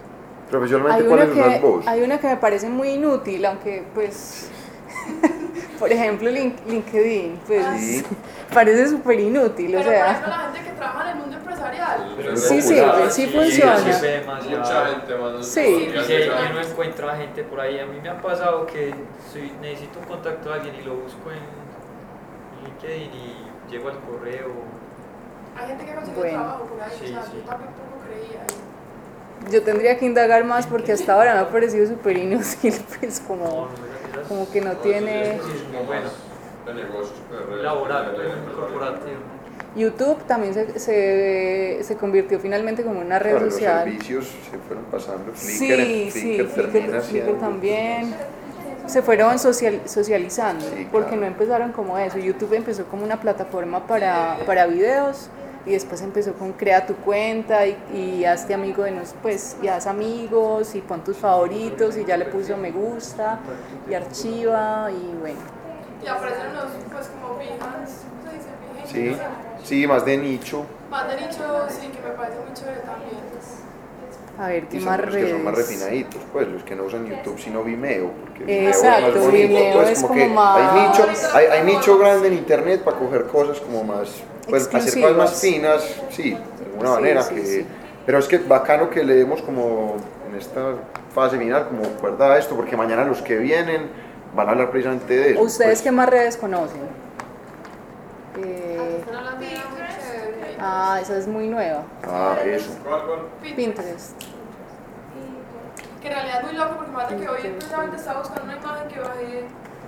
Profesionalmente, Hay ¿cuáles una, usas que, vos? hay una que me parece muy inútil, aunque pues, por ejemplo, Link- LinkedIn, pues Sí. parece súper inútil, o Pero por ejemplo, sea, la gente que trabaja en el mundo empresarial. Pero es sí popular. sirve, sí Sí, funciona. sirve demasiado. Mucha gente más. Sí. Y si y uno encuentra gente por ahí, a mí me ha pasado que soy- necesito un contacto de alguien y lo busco en LinkedIn y llego al correo. Hay gente que consigue Bueno. trabajo por ahí, Sí, o sea, sí. yo también poco creía. y- Yo tendría que indagar más porque hasta ahora me ha parecido súper inútil, pues No, como, no, esas- esas- como que no No, tiene... eso sí es como Bueno. más de negocios, pues, laboral, de- de- de- muy corporativo. YouTube también se, se, se convirtió finalmente como una red Claro, los social. servicios se fueron pasando. Flickr, Sí, sí, Flickr Flickr, termina Flickr siendo- también. Se fueron social, socializando, Sí, porque claro. no empezaron como eso. YouTube empezó como una plataforma para, para videos y después empezó con crea tu cuenta y, y hazte amigo de nos, pues, y haz amigos y pon tus favoritos y ya le puso me gusta y archiva y bueno. Y aparecen unos, pues, como Behance, ¿cómo se dice? Sí, Behance. sí, más de nicho. Más de nicho, sí, que me parece muy chévere también. A ver, ¿qué Y más son los que son más redes? refinaditos, pues los que no usan YouTube sino Vimeo. Porque Vimeo Exacto, es más bonito, Vimeo pues, es como que más- Hay nicho, hay, hay nicho grande en internet para coger cosas como más, pues hacer cosas más Exclusivas. finas, sí, de alguna Sí, manera. sí, que, sí. Pero es que bacano que leemos como en esta fase final, como guarda esto, porque mañana los que vienen van a hablar precisamente de eso. ¿Ustedes pues. qué más redes conocen? Eh, Están hablando de algo muy chévere. ah, esa es muy nueva. Ah, eso. ¿Cuál, cuál? Pinterest. Que en realidad es muy loco porque me que hoy precisamente estaba buscando una imagen que bajé,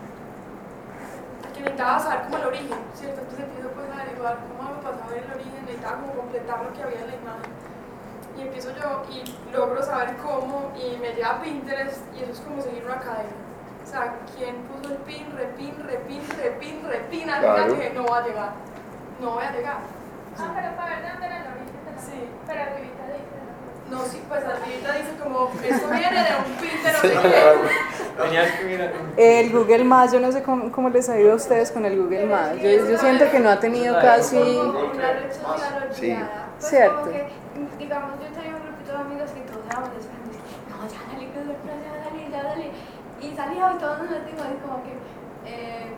que necesitaba saber como el origen, ¿cierto? Entonces empiezo pues a averiguar cómo hago para saber el origen, necesitaba como completar lo que había en la imagen. Y empiezo yo y logro saber cómo y me lleva a Pinterest y eso es como seguir una cadena. O sea, ¿quién puso el pin, repin, repin, repin, repin? Al final Claro. dije, no va a llegar, no voy a llegar. Ah, pero para ver de dónde era el origen de la Sí. Pero arribita dice. No, sí, pues arribita dice como, esto viene de un pin de no sé qué. Tenías que mirar. El Google Maps, yo no sé cómo, cómo les ha ido a ustedes con el Google Maps. Yo, yo siento que no ha tenido casi... Como una red social Sí. olvidada. Pues Cierto. como que, digamos, yo tenía un grupito de amigos que todos éramos esperando, no, ya salí, que sorpresa, ya salí, ya salí. Y salió y todos nos metimos y como que, eh,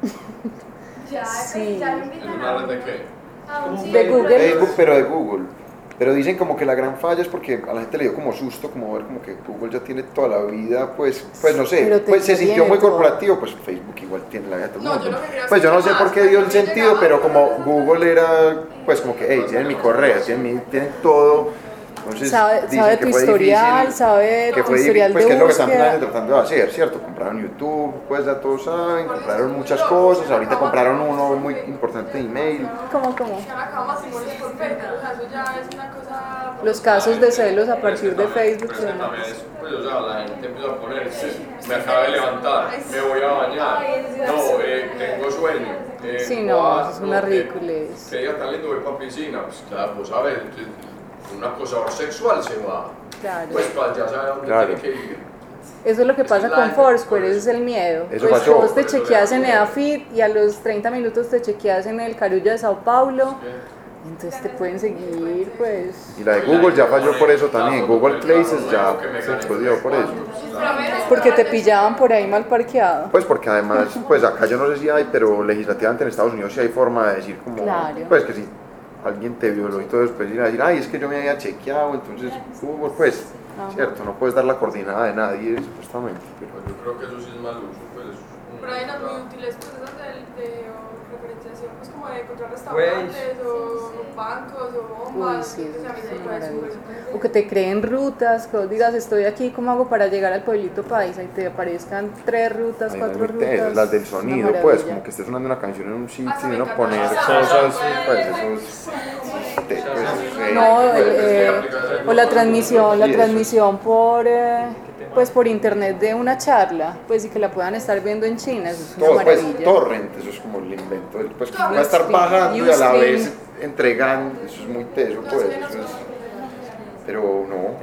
ya, Sí. pues, ya lo ¿Es invitan una a red de uno. qué? A un De sitio, Google. pero- Facebook, pero de Google. Pero dicen como que la gran falla es porque a la gente le dio como susto, como ver como que Google ya tiene toda la vida, pues, pues no sé, Pero te pues se sintió tiene muy todo. corporativo, pues Facebook igual tiene la vida de todo el No, yo mundo. lo que creo es Pues que yo no sé más, por qué dio el porque sentido, llegaba- pero como Google era, pues como que, hey, tienen mi correo, tienen, mi- tienen todo, entonces Sabe, dicen sabe que tu fue historial, difícil, sabe que tu fue difícil, historial pues de que es lo que están búsqueda. finalmente tratando de hacer, ¿cierto? Compraron YouTube, pues ya todos saben, compraron muchas cosas, ahorita compraron uno muy importante de email. ¿Cómo, cómo? Que han acabado matrimonios por Facebook, o sea, eso ya es una cosa... Los casos de celos a partir de Facebook. Pero es que también es, pues, o sea, la gente empieza a ponerse, me acabo de levantar, me voy a bañar, no, eh, tengo sueño. Eh, Sí, no, ah, eso es una que- ridiculez. Que diga tan lindo, voy para piscina, pues claro, vos sabes, un acosador sexual se va, Claro. pues para ya sabe dónde Claro. tiene que ir. Eso es lo que pasa Es con la- Foursquare, por ese eso. es el miedo. Eso Pues pasó. vos te Por eso chequeas le en da miedo. Eafit y a los treinta minutos te chequeas en el Carulla de Sao Paulo. Sí. Entonces te pueden seguir, pues... Y la de Google ya falló por eso también, Google Places ya se explodió por eso. Porque te pillaban por ahí mal parqueado. Pues porque además, pues acá yo no sé si hay, pero legislativamente en Estados Unidos sí hay forma de decir como, Claro. pues que si alguien te violó y todo después ir a decir, ay, es que yo me había chequeado, entonces Google, pues, Ajá. cierto, no puedes dar la coordinada de nadie, supuestamente. Pero, Pues yo creo que eso sí es mal uso, pues eso es un- Pero hay unas muy útiles, pues esas de, de o referenciación, pues como de encontrar restaurantes o bancos o bombas. Uy, sí, entonces a mí eso se es me parece maravilloso. súper. O que te creen rutas, que vos digas, estoy aquí, ¿cómo hago para llegar al pueblito paisa? Y te aparezcan tres rutas, hay cuatro unas muy tesas, rutas. las del es una sonido, pues, maravilla. como que esté sonando una canción en un sitio Hasta y me uno encanta. poner Ah, cosas, sí. pues eso es, te- pues, eh, No, pues, el, eh, o la transmisión, la Sí, eso. transmisión por, eh, pues por internet de una charla, pues y que la puedan estar viendo en China, eso es una todo, pues, maravilla. torrent, eso es como el invento, del- pues que Torrent. va a estar bajando y a la Ustream. vez entregando, eso es muy teso, pues, eso es, pero no,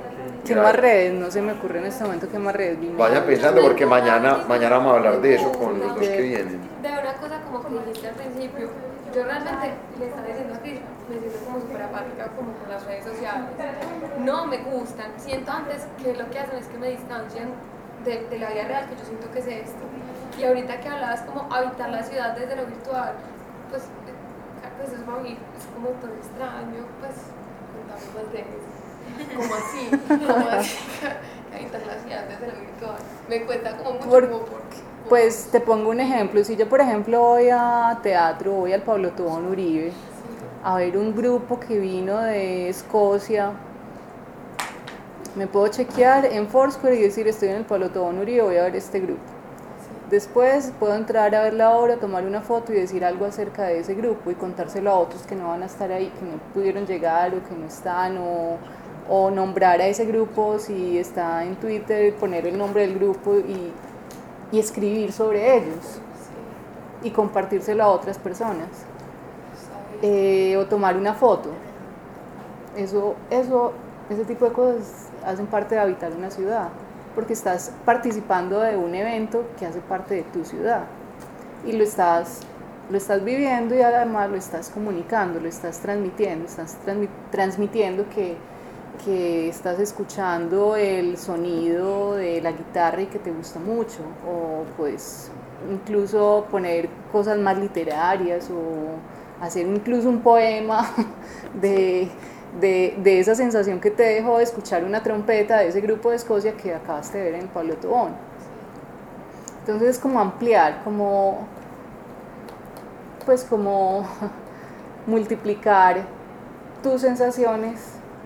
¿Qué más redes? No se me ocurre en este momento qué más redes. Vaya pensando porque mañana, mañana vamos a hablar de eso con los dos que vienen. De una cosa como que dijiste al principio, yo realmente le estaba diciendo a Cris, me siento como súper apática como con las redes sociales. No me gustan, siento antes que lo que hacen es que me distancian de, de la vida real, que yo siento que es esto. Y ahorita que hablabas como habitar la ciudad desde lo virtual, pues, pues es, muy, es como todo extraño, pues contame más de eso. Como así, como así, habitar la ciudad desde lo virtual. Me cuesta como mucho Por, como porque... Pues te pongo un ejemplo, si yo por ejemplo voy a teatro, voy al Pablo Tobón Uribe, a ver un grupo que vino de Escocia, me puedo chequear en Foursquare y decir estoy en el Pablo Tobón Uribe, voy a ver este grupo. Después puedo entrar a ver la obra, tomar una foto y decir algo acerca de ese grupo y contárselo a otros que no van a estar ahí, que no pudieron llegar o que no están, o, o nombrar a ese grupo si está en Twitter, poner el nombre del grupo y, y escribir sobre ellos y compartírselo a otras personas. Eh, o tomar una foto. Eso, eso, ese tipo de cosas hacen parte de habitar una ciudad, porque estás participando de un evento que hace parte de tu ciudad y lo estás, lo estás viviendo y además lo estás comunicando, lo estás transmitiendo, estás transmi- transmitiendo que, que estás escuchando el sonido de la guitarra y que te gusta mucho, o pues incluso poner cosas más literarias o hacer incluso un poema de... De, de esa sensación que te dejó de escuchar una trompeta de ese grupo de Escocia que acabaste de ver en el Pablo Tobón. Entonces es como ampliar, como pues como multiplicar tus sensaciones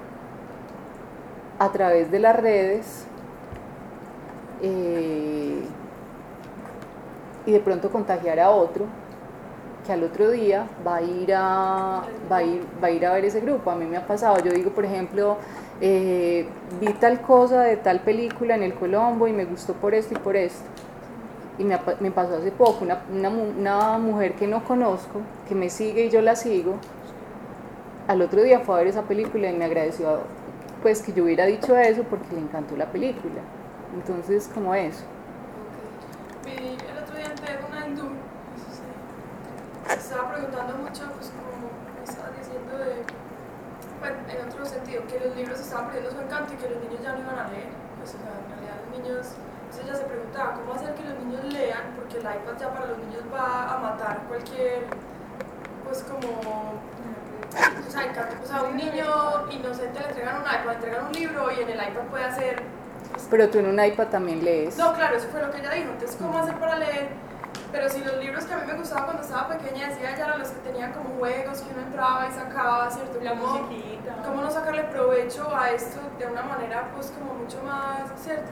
a través de las redes eh, y de pronto contagiar a otro que al otro día va a ir a, va a ir, va a ir a ver ese grupo. A mí me ha pasado, yo digo, por ejemplo, eh, vi tal cosa de tal película en el Colombo y me gustó por esto y por esto. Y me, me pasó hace poco, una, una, una mujer que no conozco, que me sigue y yo la sigo, al otro día fue a ver esa película y me agradeció pues que yo hubiera dicho eso porque le encantó la película. Entonces, como eso. Okay. El otro día entré en una hindú. Estaba preguntando mucho, pues como me estaba diciendo de, bueno, en otro sentido, que los libros estaban perdiendo su encanto y que los niños ya no iban a leer. Pues o sea, en realidad los niños, entonces ella se preguntaba, ¿cómo hacer que los niños lean? Porque el iPad ya para los niños va a matar cualquier, pues como, o sea, encanto. O sea, un niño inocente le entregan un iPad, le entregan un libro y en el iPad puede hacer... Pues, pero tú en un iPad también lees. No, claro, eso fue lo que ella dijo. Entonces, ¿cómo hacer para leer? Pero si los libros que a mí me gustaban cuando estaba pequeña, decía ella, eran los que tenían como juegos que uno entraba y sacaba, ¿cierto? La ¿Cómo, musiquita. ¿Cómo no sacarle provecho a esto de una manera, pues, como mucho más, ¿cierto?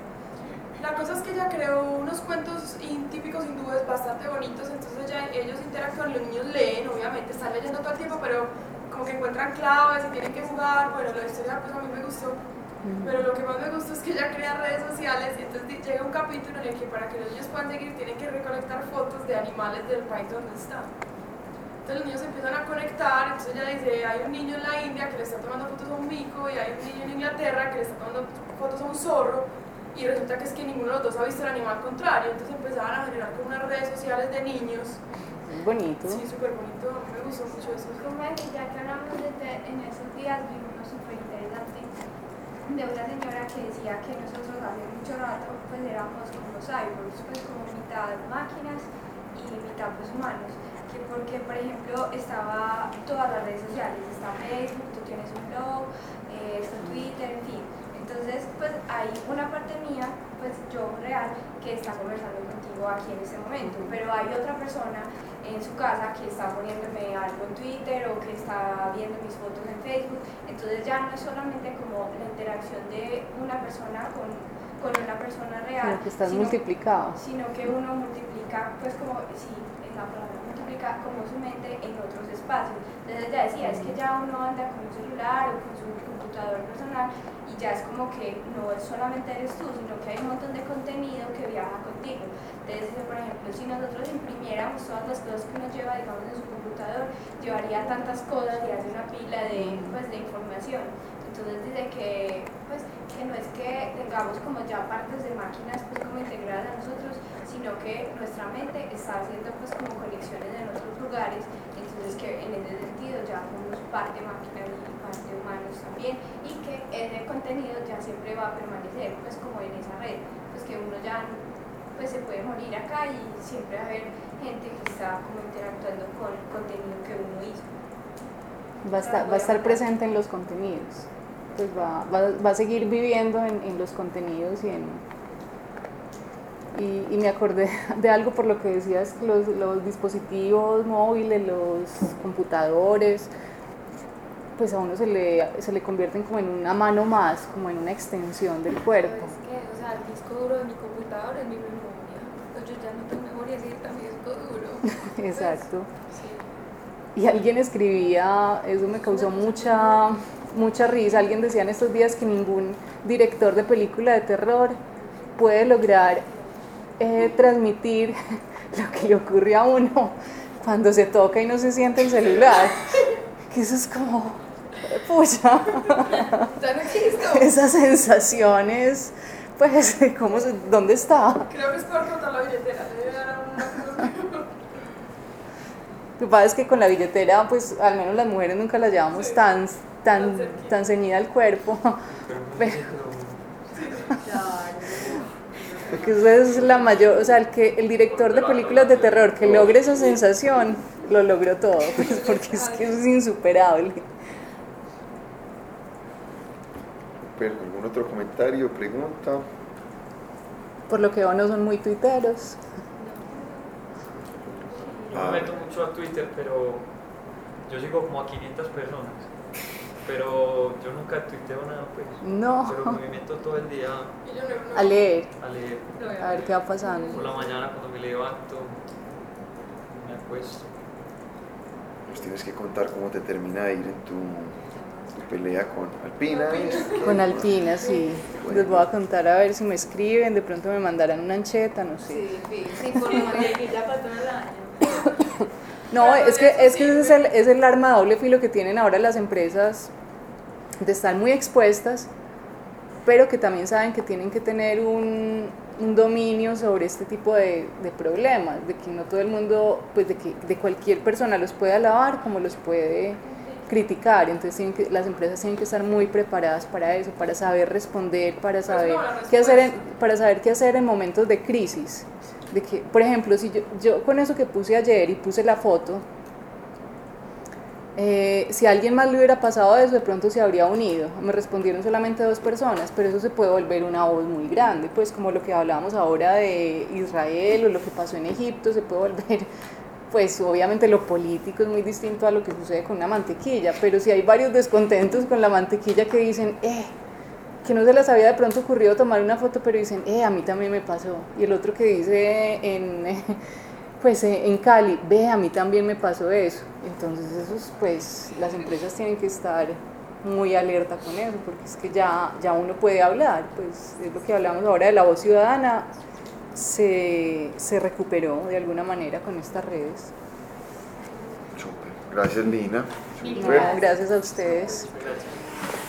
La cosa es que ella creó unos cuentos típicos hindúes bastante bonitos, entonces ya ellos interactúan, los niños leen, obviamente, están leyendo todo el tiempo, pero como que encuentran claves y tienen que jugar. Bueno, la historia, pues, a mí me gustó. Pero lo que más me gusta es que ella crea redes sociales y entonces llega un capítulo en el que para que los niños puedan seguir tienen que recolectar fotos de animales del país donde están. Entonces los niños empiezan a conectar, entonces ella dice, hay un niño en la India que le está tomando fotos a un mico y hay un niño en Inglaterra que le está tomando fotos a un zorro y resulta que es que ninguno de los dos ha visto el animal contrario, entonces empezaban a generar como unas redes sociales de niños. Bonito. Sí, súper bonito, a mí me gustó mucho eso. Como es que ya que hablamos de te- en esos días vi uno súper interesante de una señora que decía que nosotros hace mucho rato pues éramos como cyborgs, pues como mitad máquinas y mitad pues humanos, que porque por ejemplo estaba todas las redes sociales, está Facebook, tú tienes un blog, eh, está Twitter, en fin. Entonces, pues hay una parte mía, pues yo real, que está conversando contigo aquí en este momento, pero hay otra persona en su casa que está poniéndome algo en Twitter o que está viendo mis fotos en Facebook. Entonces ya no es solamente como la interacción de una persona con, con una persona real, Como que estás sino, multiplicado. sino que uno multiplica, pues como, sí, es la palabra, multiplica como su mente en otros espacios. Entonces ella decía, es que ya uno anda con un celular o con su computador personal y ya es como que no solamente eres tú, sino que hay un montón de contenido que viaja contigo. Entonces, por ejemplo, si nosotros imprimiéramos todas las cosas que uno lleva, digamos, en su computador, llevaría tantas cosas y hace una pila de, pues, de información. Entonces dice que, pues, que no es que tengamos como ya partes de máquinas pues como integradas a nosotros, sino que nuestra mente está haciendo pues como conexiones en otros lugares, entonces que en ese sentido ya somos parte máquina y parte humanos también, y que ese contenido ya siempre va a permanecer pues como en esa red, pues que uno ya pues se puede morir acá y siempre va a haber gente que está como interactuando con el contenido que uno hizo. Va a estar, va a estar presente en los contenidos, pues va, va, va a seguir viviendo en, en los contenidos y en... Y, y me acordé de algo por lo que decías, los, los dispositivos móviles, los computadores, pues a uno se le, se le convierten como en una mano más, como en una extensión del cuerpo. Pero es que, o sea, el disco duro de mi computador es mi memoria. Entonces yo ya no tengo memoria, sí, también disco duro. Exacto. Pues, sí. Y alguien escribía, eso me causó mucha, mucha risa, alguien decía en estos días que ningún director de película de terror puede lograr eh, transmitir lo que le ocurre a uno cuando se toca y no se siente el celular. Que eso es como, pucha, Ya no existo. esas sensaciones, pues, ¿cómo se, ¿dónde está? Creo que es peor contar la billetera. Le debe dar a una... Lo que pasa es que con la billetera, pues, al menos las mujeres nunca la llevamos Sí, tan, tan, tan tan ceñida al cuerpo. Pero Que eso es la mayor, o sea, el que el director de películas de terror que logre esa sensación, lo logró todo, pues, porque es que eso es insuperable. Pero, ¿algún otro comentario, pregunta? Por lo que veo no son muy tuiteros. Yo me meto mucho a Twitter, pero yo sigo como a quinientas personas. Pero yo nunca tuiteo nada, pues. No. Pero me meto todo el día Y yo no, no, A leer, a leer. a ver qué va pasando. Por la mañana cuando me levanto, me acuesto. Nos tienes que contar cómo te termina de ir en tu, tu pelea con Alpina. ¿es? Con Alpina, sí. Les voy a contar a ver si me escriben, de pronto me mandarán una ancheta, no sé. Sí, sí, sí, por lo menos que ya pasó el año. No, es que, es que ese es el, es el arma de doble filo que tienen ahora las empresas, de estar muy expuestas, pero que también saben que tienen que tener un, un dominio sobre este tipo de, de problemas, de que no todo el mundo, pues de que de cualquier persona los puede alabar como los puede criticar, entonces tienen que, las empresas tienen que estar muy preparadas para eso, para saber responder, para saber qué hacer en, para saber qué hacer en momentos de crisis. De que, por ejemplo, si yo, yo con eso que puse ayer y puse la foto, eh, si a alguien más le hubiera pasado eso, de pronto se habría unido. Me respondieron solamente dos personas, pero eso se puede volver una voz muy grande, pues como lo que hablábamos ahora de Israel o lo que pasó en Egipto, se puede volver, pues obviamente lo político es muy distinto a lo que sucede con una mantequilla, pero si hay varios descontentos con la mantequilla que dicen, eh, que no se les había de pronto ocurrido tomar una foto, pero dicen, eh, a mí también me pasó. Y el otro que dice en, pues, en Cali, ve, a mí también me pasó eso. Entonces, esos, pues, las empresas tienen que estar muy alerta con eso, porque es que ya, ya uno puede hablar, pues, es lo que hablamos ahora de la voz ciudadana, se, se recuperó de alguna manera con estas redes. Súper. Gracias, Lina. No, gracias a ustedes. Gracias.